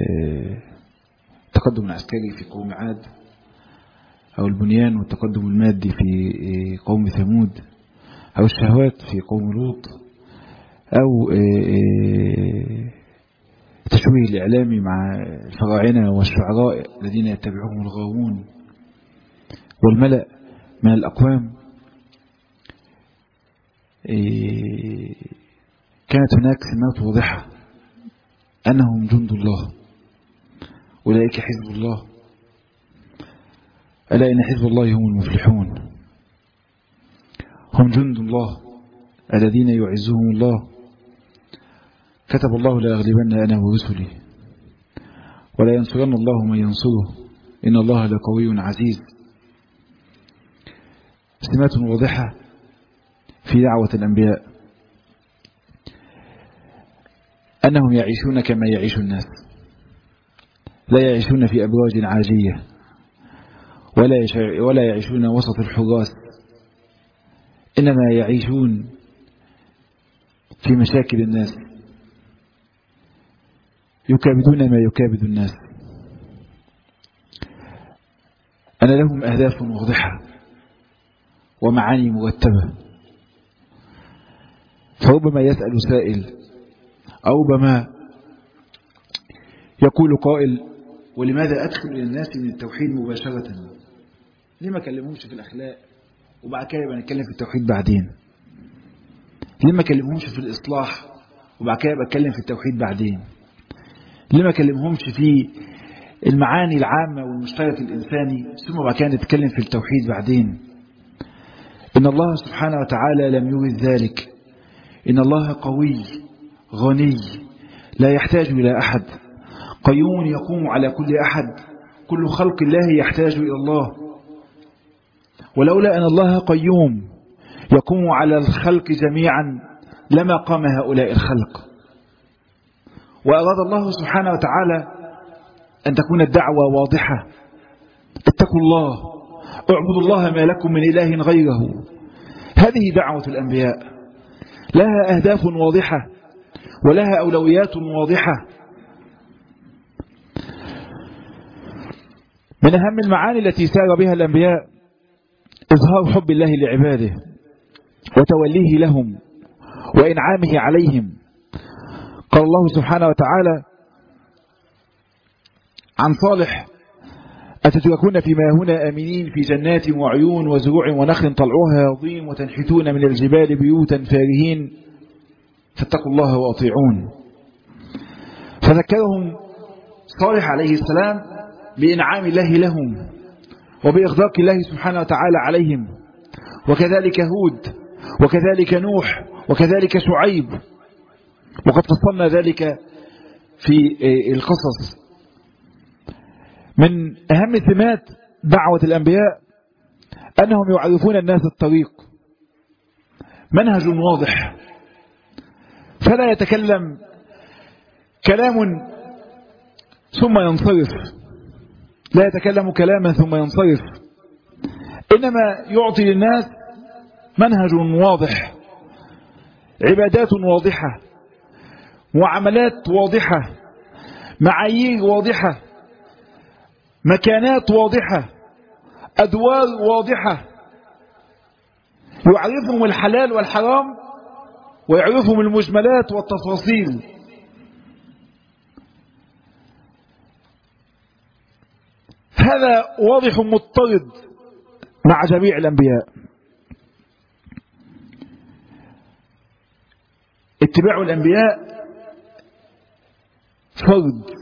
التقدم العسكري في قوم عاد، أو البنيان والتقدم المادي في قوم ثمود، أو الشهوات في قوم لوط، أو التشويه الإعلامي مع الفراعنة والشعراء الذين يتبعهم الغاوون والملأ من الأقوام. كانت هناك سمات واضحة أنهم جند الله، أولئك حزب الله، ألا إن حزب الله هم المفلحون. هم جند الله الذين يعزهم الله. كتب الله لأغلبن أنا ورسلي ولا ينصرن الله من ينصره إن الله لقوي عزيز. سمات واضحة في دعوة الأنبياء أنهم يعيشون كما يعيش الناس، لا يعيشون في أبراج عاجية ولا ولا يعيشون وسط الحراس، إنما يعيشون في مشاكل الناس، يكابدون ما يكابد الناس. أنا لهم أهداف واضحة ومعاني مرتبة. فربما يسأل سائل، أو ربما يقول قائل: ولماذا أدخل إلى الناس من التوحيد مباشرة؟ ليه ما كلمهمش في الأخلاق وبعد كده يبقى نتكلم في التوحيد بعدين؟ ليه ما كلمهمش في الإصلاح وبعد كده يبقى نتكلم في التوحيد بعدين؟ ليه ما كلمهمش في المعاني العامة والمشترك الإنساني ثم بعد كده نتكلم في التوحيد بعدين؟ إن الله سبحانه وتعالى لم يرد ذلك. إن الله قوي غني لا يحتاج إلى أحد، قيوم يقوم على كل أحد، كل خلق الله يحتاج إلى الله. ولولا أن الله قيوم يقوم على الخلق جميعا لما قام هؤلاء الخلق. وأراد الله سبحانه وتعالى أن تكون الدعوة واضحة: اتقوا الله، اعبدوا الله ما لكم من إله غيره. هذه دعوة الأنبياء. لها أهداف واضحة ولها أولويات واضحة. من أهم المعاني التي سار بها الأنبياء إظهار حب الله لعباده وتوليه لهم وإنعامه عليهم. قال الله سبحانه وتعالى عن صالح: أتتركون فيما هنا آمنين في جنات وعيون وزروع ونخل طلعوها يضيم وتنحتون من الجبال بيوتا فارهين فاتقوا الله وأطيعون. فذكرهم صالح عليه السلام بإنعام الله لهم وبإغداق الله سبحانه وتعالى عليهم، وكذلك هود وكذلك نوح وكذلك شعيب، وقد فصلنا ذلك في القصص. من أهم سمات دعوة الأنبياء أنهم يعرفون الناس الطريق، منهج واضح، فلا يتكلم كلام ثم ينصرف، لا يتكلم كلاما ثم ينصرف، إنما يعطي للناس منهج واضح، عبادات واضحة، معاملات واضحة، معايير واضحة، مكانات واضحة، أدوار واضحة، يعرفهم الحلال والحرام ويعرفهم المجملات والتفاصيل. هذا واضح مضطرد مع جميع الأنبياء. اتباع الأنبياء فرض،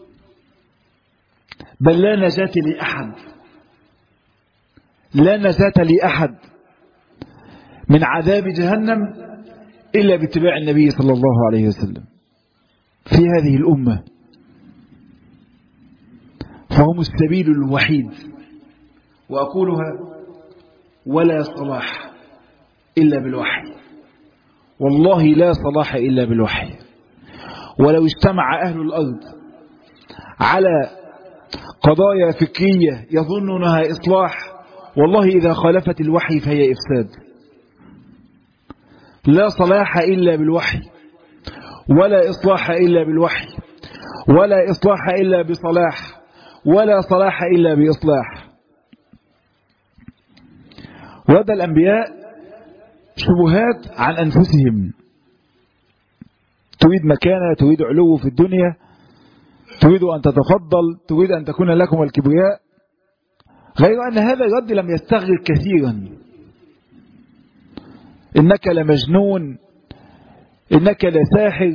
بل لا نجاة لأحد، لا نجاة لأحد من عذاب جهنم إلا باتباع النبي صلى الله عليه وسلم في هذه الأمة، فهم السبيل الوحيد. وأقولها: ولا صلاح إلا بالوحي، والله لا صلاح إلا بالوحي. ولو اجتمع أهل الأرض على قضايا فكرية يظنونها إصلاح، والله إذا خالفت الوحي فهي إفساد. لا صلاح إلا بالوحي، ولا إصلاح إلا بالوحي، ولا إصلاح إلا بصلاح، ولا صلاح إلا بإصلاح. ورد الأنبياء شبهات عن أنفسهم، تريد مكانة، تريد علو في الدنيا، تريد أن تتفضل، تريد أن تكون لكم الكبرياء، غير أن هذا الرد لم يستغرق كثيرا. إنك لمجنون، إنك لساحر.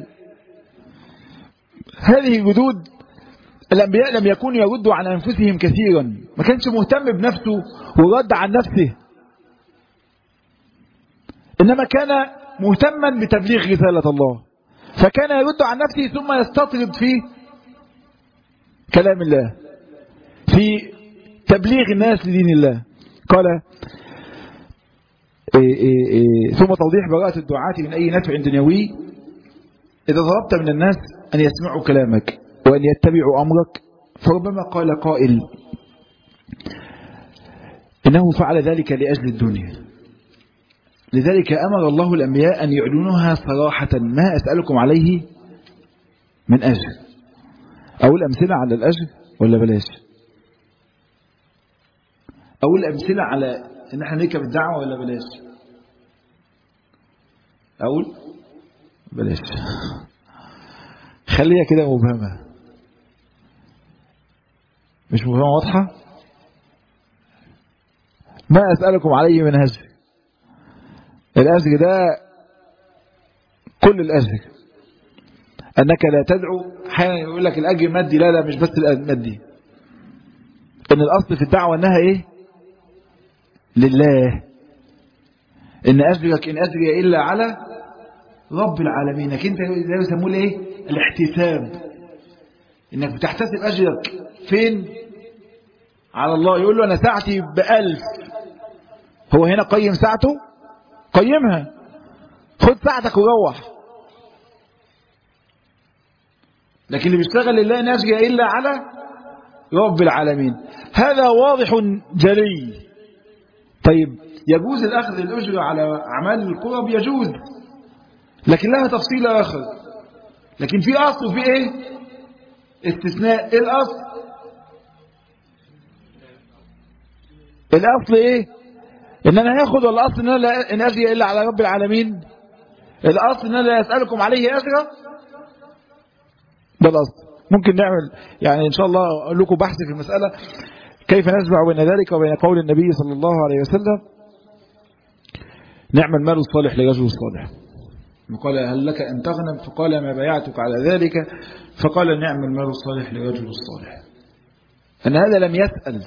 هذه الردود الأنبياء لم يكونوا يردوا عن أنفسهم كثيرا، ما كانش مهتم بنفسه ورد عن نفسه، إنما كان مهتما بتبليغ رسالة الله، فكان يرد عن نفسه ثم يستطرد في كلام الله، في تبليغ الناس لدين الله. قال: إيه إيه إيه ثم توضيح براءة الدعاة من أي نفع دنيوي. إذا طلبت من الناس أن يسمعوا كلامك وأن يتبعوا أمرك، فربما قال قائل: إنه فعل ذلك لأجل الدنيا، لذلك أمر الله الأنبياء أن يعلنوها صراحة: ما أسألكم عليه من أجر. أقول أمثلة على الأجر ولا بلاش؟ أقول أمثلة على إن احنا نركب الدعوة ولا بلاش؟ أقول بلاش، خليها كده مبهمة، مش مبهمة، واضحة. ما أسألكم عليه من أجر، الأجر ده كل الأجر، أنك لا تدعو. حين يقول لك الأجر مادي، لا لا مش بس المادي، إن الأصل في الدعوة أنها إيه؟ لله. إن أجرك إن أجري إلا على رب العالمين. انك انت زي ما يسموه ايه؟ الاحتساب، انك بتحتسب أجرك فين؟ على الله. يقول له أنا ساعتي بألف، هو هنا قيم ساعته، قيمها، خد ساعتك وروح. لكن اللي بيشتغل لله لا يجري إلا على رب العالمين. هذا واضح جلي. طيب يجوز الأخذ الأجر على أعمال القرب؟ يجوز، لكن لها تفصيل آخر. لكن في أصل وفي إيه؟ استثناء. إيه الأصل؟ الأصل إيه؟ إن أنا هاخد، ولا الأصل إن أنا لا إن أجري إلا على رب العالمين؟ الأصل إن أنا لا أسألكم عليه أجرا. ده الأصل. ممكن نعمل يعني إن شاء الله أقول لكم بحث في المسألة كيف نجمع بين ذلك وبين قول النبي صلى الله عليه وسلم نعم المال الصالح لرجل الصالح. قال هل لك أن تغنم؟ فقال ما بايعتك على ذلك. فقال نعم المال الصالح لرجل الصالح. أن هذا لم يسأل.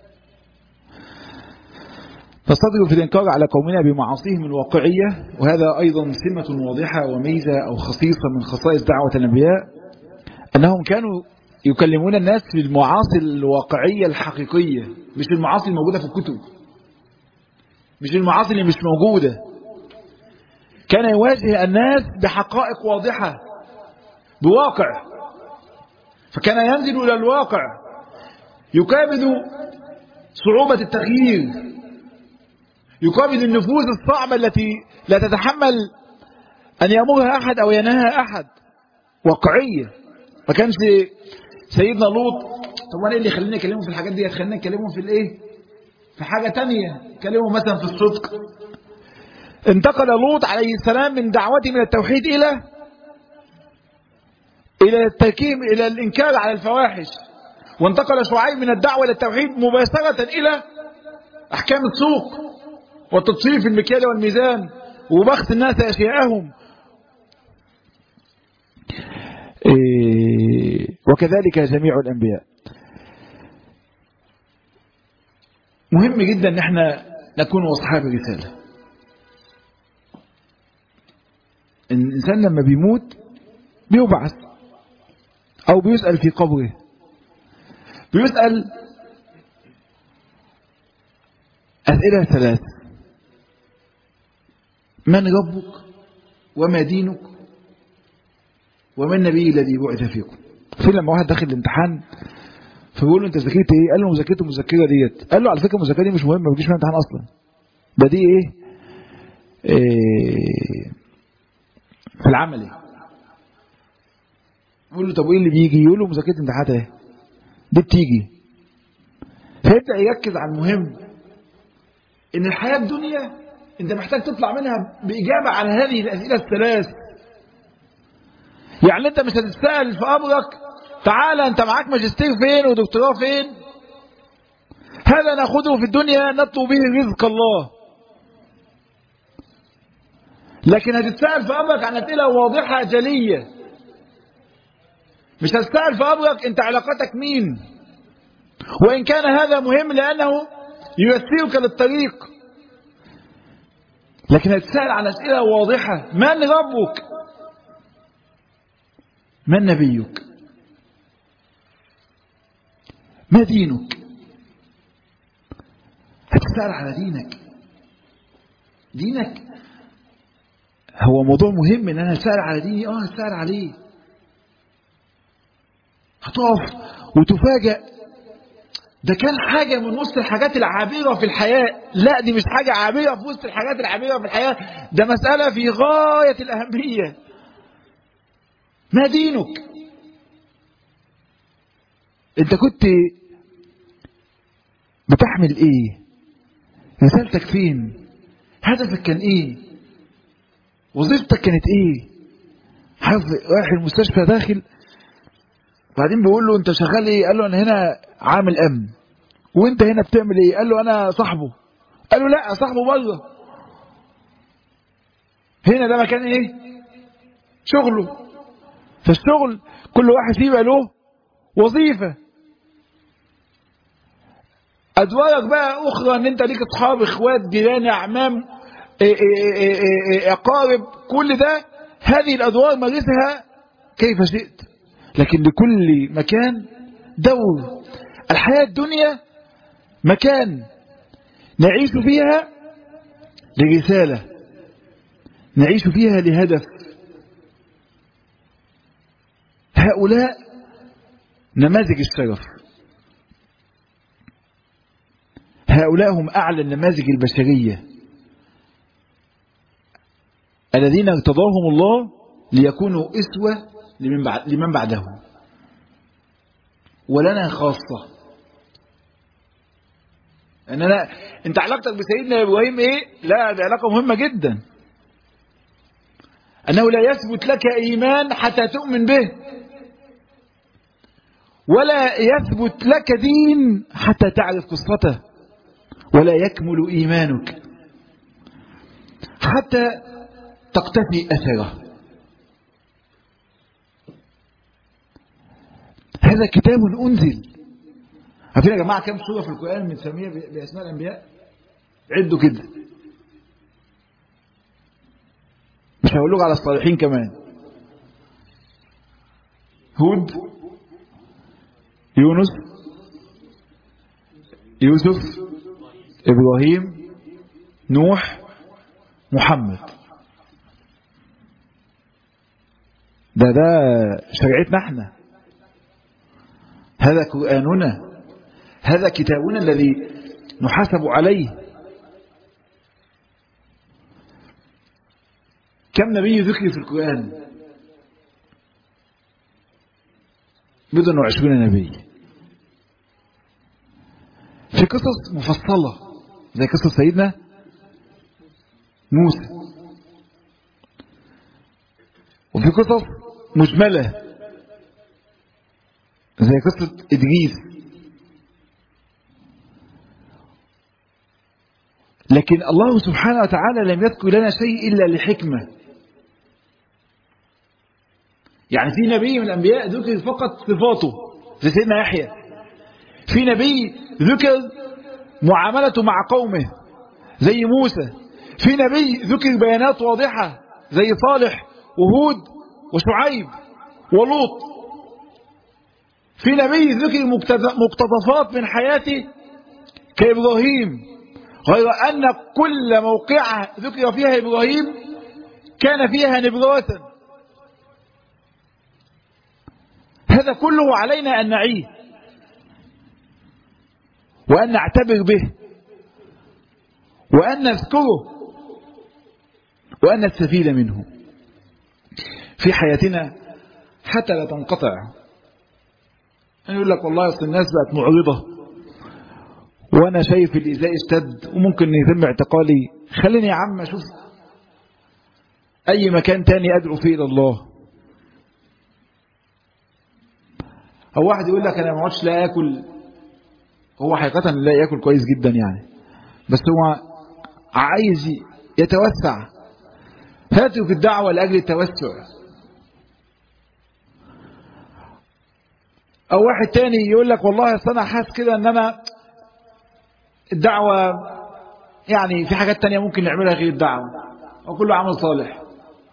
فالصدق في الإنكار على قومنا بمعاصيهم الواقعية، وهذا أيضا سمة واضحة وميزة أو خصيصة من خصائص دعوة الأنبياء، أنهم كانوا يكلمون الناس في المعاصي الواقعية الحقيقية، مش المعاصي الموجودة في الكتب، مش المعاصي اللي مش موجودة. كان يواجه الناس بحقائق واضحة بواقع، فكان ينزل إلى الواقع يكابد صعوبة التغيير، يكابد النفوس الصعبة التي لا تتحمل أن يأمرها أحد أو ينهاها أحد، واقعية. ما كانش سيدنا لوط طب وانا ايه اللي يخليني اكلمه في الحاجات دي؟ خلينا نكلمه في الايه؟ في حاجة تانية، كلمه مثلا في الصدق. انتقل لوط عليه السلام من دعوته من التوحيد إلى إلى التكييم، إلى الإنكار على الفواحش. وانتقل شعيب من الدعوة إلى التوحيد مباشرة إلى أحكام السوق والتطفيف في المكيال والميزان وبخس الناس أشياءهم. إيه وكذلك جميع الأنبياء. مهم جدا ان احنا نكون أصحاب رسالة. الإنسان لما بيموت بيبعث أو بيسأل في قبره، بيسأل أسئلة ثلاث: من ربك؟ وما دينك؟ وما النبي الذي بعث فيكم؟ في لما واحد داخل الامتحان فبيقول له انت ذاكرت ايه؟ قال له مذاكرته المذكره ديت. قال له على فكره المذاكره دي مش مهمه، ما بتجيش فيها امتحان اصلا، ده دي ايه, إيه في العملي. يقول له طب ايه اللي بيجي؟ يقول له مذاكره امتحانات اهي دي بتيجي. فيبدا يركز على المهم، ان الحياه الدنيا انت محتاج تطلع منها باجابه على هذه الاسئله الثلاث. يعني انت مش هتتسأل في امرك تعالى انت معاك ماجستير فين ودكتوراه فين، هذا ناخذه في الدنيا نطلب به رزق الله. لكن هتتسأل في امرك عن اسئله واضحه جليه. مش هتتسأل في امرك انت علاقتك مين، وان كان هذا مهم لانه ييسرك للطريق، لكن هتتسأل عن اسئله واضحه: من ربك؟ من نبيك؟ ما دينك؟ هتسأل على دينك. دينك هو موضوع مهم ان انا اسأل على ديني. اه هسأل عليه. هتقف وتفاجأ ده كان حاجة من وسط الحاجات العابرة في الحياة. لا، دي مش حاجة عابرة في وسط الحاجات العابرة في الحياة، ده مسألة في غاية الأهمية. ما دينك؟ انت كنت بتحمل ايه؟ رسالتك فين؟ هدفك كان ايه؟ وظيفتك كانت ايه؟ حافظ رايح المستشفى داخل، بعدين بيقول له انت شغال ايه؟ قال له انا هنا عامل امن. وانت هنا بتعمل ايه؟ قال له انا صاحبه. قال له لا، صاحبه بره، هنا ده مكان ايه؟ شغله. فالشغل كل واحد فيه بقى له وظيفة. أدوارك بقى أخرى، أن أنت ليك أصحاب، إخوات، جيران، أعمام، أقارب، كل ده هذه الأدوار مارسها كيف شئت، لكن لكل مكان دور. الحياة الدنيا مكان نعيش فيها لرسالة، نعيش فيها لهدف. هؤلاء نماذج الشرف، هؤلاء هم أعلى النماذج البشرية. الذين ارتضاهم الله ليكونوا أسوة لمن, بعد لمن بعدهم ولنا خاصة. أن أنا أنت علاقتك بسيدنا إبراهيم إيه؟ لا، دي علاقة مهمة جدا. أنه لا يثبت لك إيمان حتى تؤمن به، ولا يثبت لك دين حتى تعرف قصته، ولا يكمل إيمانك حتى تقتفي أثره. هذا كتاب أنزل. عارفين يا جماعة كم سورة في القرآن بنسميها بأسماء الأنبياء؟ عدوا كده، مش هقول لك على الصالحين كمان. هود، يونس، يوسف، إبراهيم، نوح، محمد. ده ده شريعتنا احنا، هذا قرآننا، هذا كتابنا الذي نحاسب عليه. كم نبي ذكر في القرآن؟ بضع وعشرين نبي، في قصص مفصلة زي قصة سيدنا موسى، وفي قصص مجملة زي قصة إدريس. لكن الله سبحانه وتعالى لم يذكر لنا شيء إلا لحكمة. يعني في نبي من الأنبياء ذكر فقط صفاته زي سيدنا يحيى، في نبي ذكر معاملته مع قومه زي موسى، في نبي ذكر بيانات واضحة زي صالح وهود وشعيب ولوط، في نبي ذكر مقتطفات من حياته كإبراهيم، غير أن كل موقعة ذكر فيها إبراهيم كان فيها نبوة. هذا كله علينا أن نعيه وأن نعتبر به وأن نذكره وأن نستفيد منه في حياتنا حتى لا تنقطع. أنا يقول لك والله أصل الناس بقت معرضة وأنا شايف الإزاء اشتد وممكن يتم اعتقالي، خليني يا عم أشوف أي مكان تاني أدعو فيه إلى الله. أو واحد يقول لك أنا ما عادش لا أكل، هو حقيقة لا يأكل كويس جدا يعني، بس هو عايز يتوسع، فاترك الدعوة لأجل التوسع. أو واحد تاني يقول لك والله أصل أنا حاسس كده أن أنا الدعوة يعني في حاجات تانية ممكن نعملها غير الدعوة، وكله عمل صالح.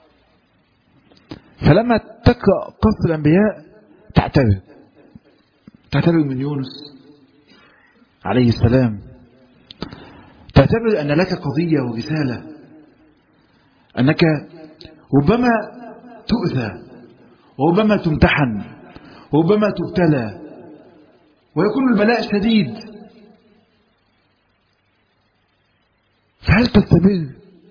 فلما تقرأ قصة الأنبياء تعتبر تعتبر من يونس عليه السلام، تعتبر أن لك قضية ورسالة، أنك ربما تؤذى وربما تمتحن وربما تبتلى ويكون البلاء شديد، فهل تستمر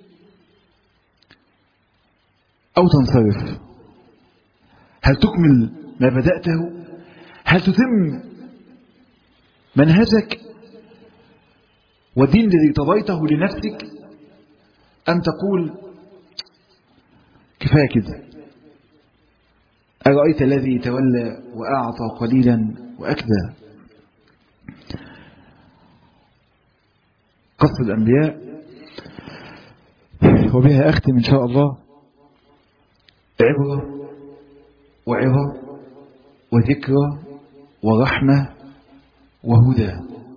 أو تنصرف؟ هل تكمل ما بدأته؟ هل تتم منهجك والدين الذي ارتضيته لنفسك، أم تقول كفاية كده؟ أرأيت الذي تولى وأعطى قليلا وأكدى. قصة الأنبياء وبها أختم إن شاء الله عبرة وعظة وذكرى ورحمة وهدى،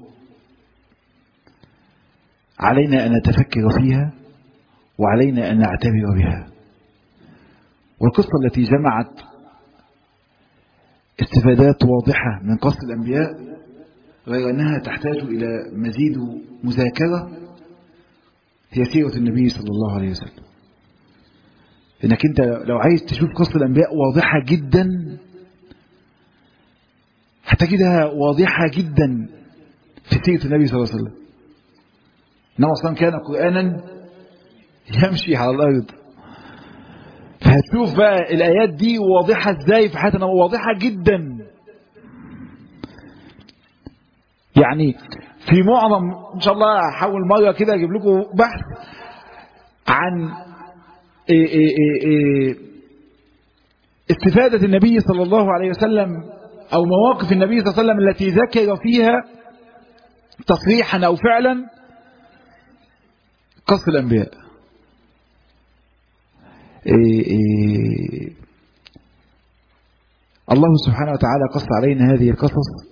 علينا أن نتفكر فيها وعلينا أن نعتبر بها. والقصة التي جمعت استفادات واضحة من قصة الأنبياء غير أنها تحتاج إلى مزيد مذاكرة هي سيرة النبي صلى الله عليه وسلم. إنك أنت لو عايز تشوف قصة الأنبياء واضحة جدا هتجدها واضحة جدا في سيرة النبي صلى الله عليه وسلم. إنه أصلا كان قرآنا يمشي على الأرض، فهتشوف بقى الآيات دي واضحة ازاي في حياتنا، واضحة جدا. يعني في معظم ان شاء الله هحاول مرة كده اجيب لكم بحث عن إيه إيه إيه استفادة النبي صلى الله عليه وسلم او مواقف النبي صلى الله عليه وسلم التي ذكر فيها تصريحا او فعلا قصص الانبياء. إيه إيه الله سبحانه وتعالى قص علينا هذه القصص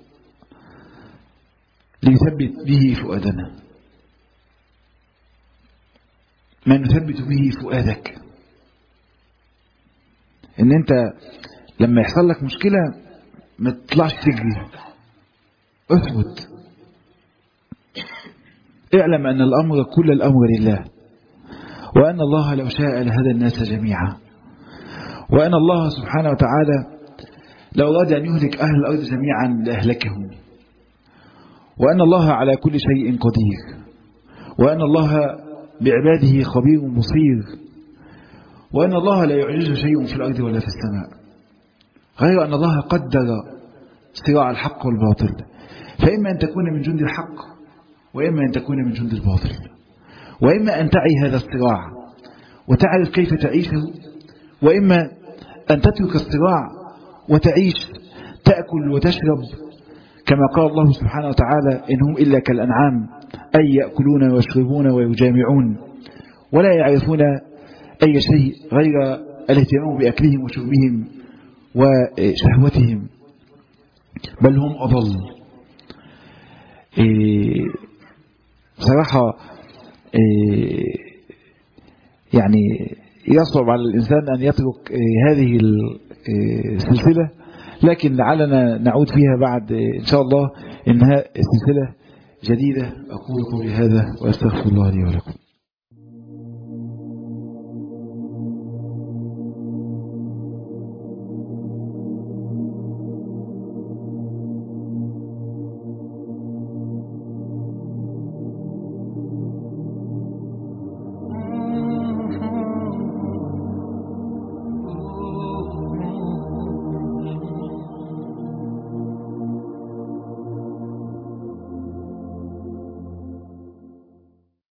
ليثبت به فؤادنا، ما نثبت به فؤادك. ان انت لما يحصل لك مشكلة ما تطلعش تجري، اثبت، اعلم ان الامر كل الامر لله، وان الله لو شاء لهدى الناس جميعا، وان الله سبحانه وتعالى لو أراد أن يهلك أهل الأرض جميعا لأهلكهم، وأن الله على كل شيء قدير، وأن الله بعباده خبير بصير، وأن الله لا يعجزه شيء في الأرض ولا في السماء، غير أن الله قدر صراع الحق والباطل، فإما أن تكون من جند الحق وإما أن تكون من جند الباطل، وإما أن تعي هذا الصراع وتعرف كيف تعيشه، وإما أن تترك الصراع وتعيش تأكل وتشرب كما قال الله سبحانه وتعالى إن هم إلا كالأنعام أي يأكلون ويشربون ويجامعون ولا يعرفون أي شيء غير الاهتمام بأكلهم وشربهم وشهوتهم، بل هم أضل. إيه صراحة إيه يعني يصعب على الإنسان أن يترك إيه هذه السلسلة، لكن لعلنا نعود فيها بعد إن شاء الله إنها سلسلة جديدة. أقول قولي هذا وأستغفر الله لي ولكم.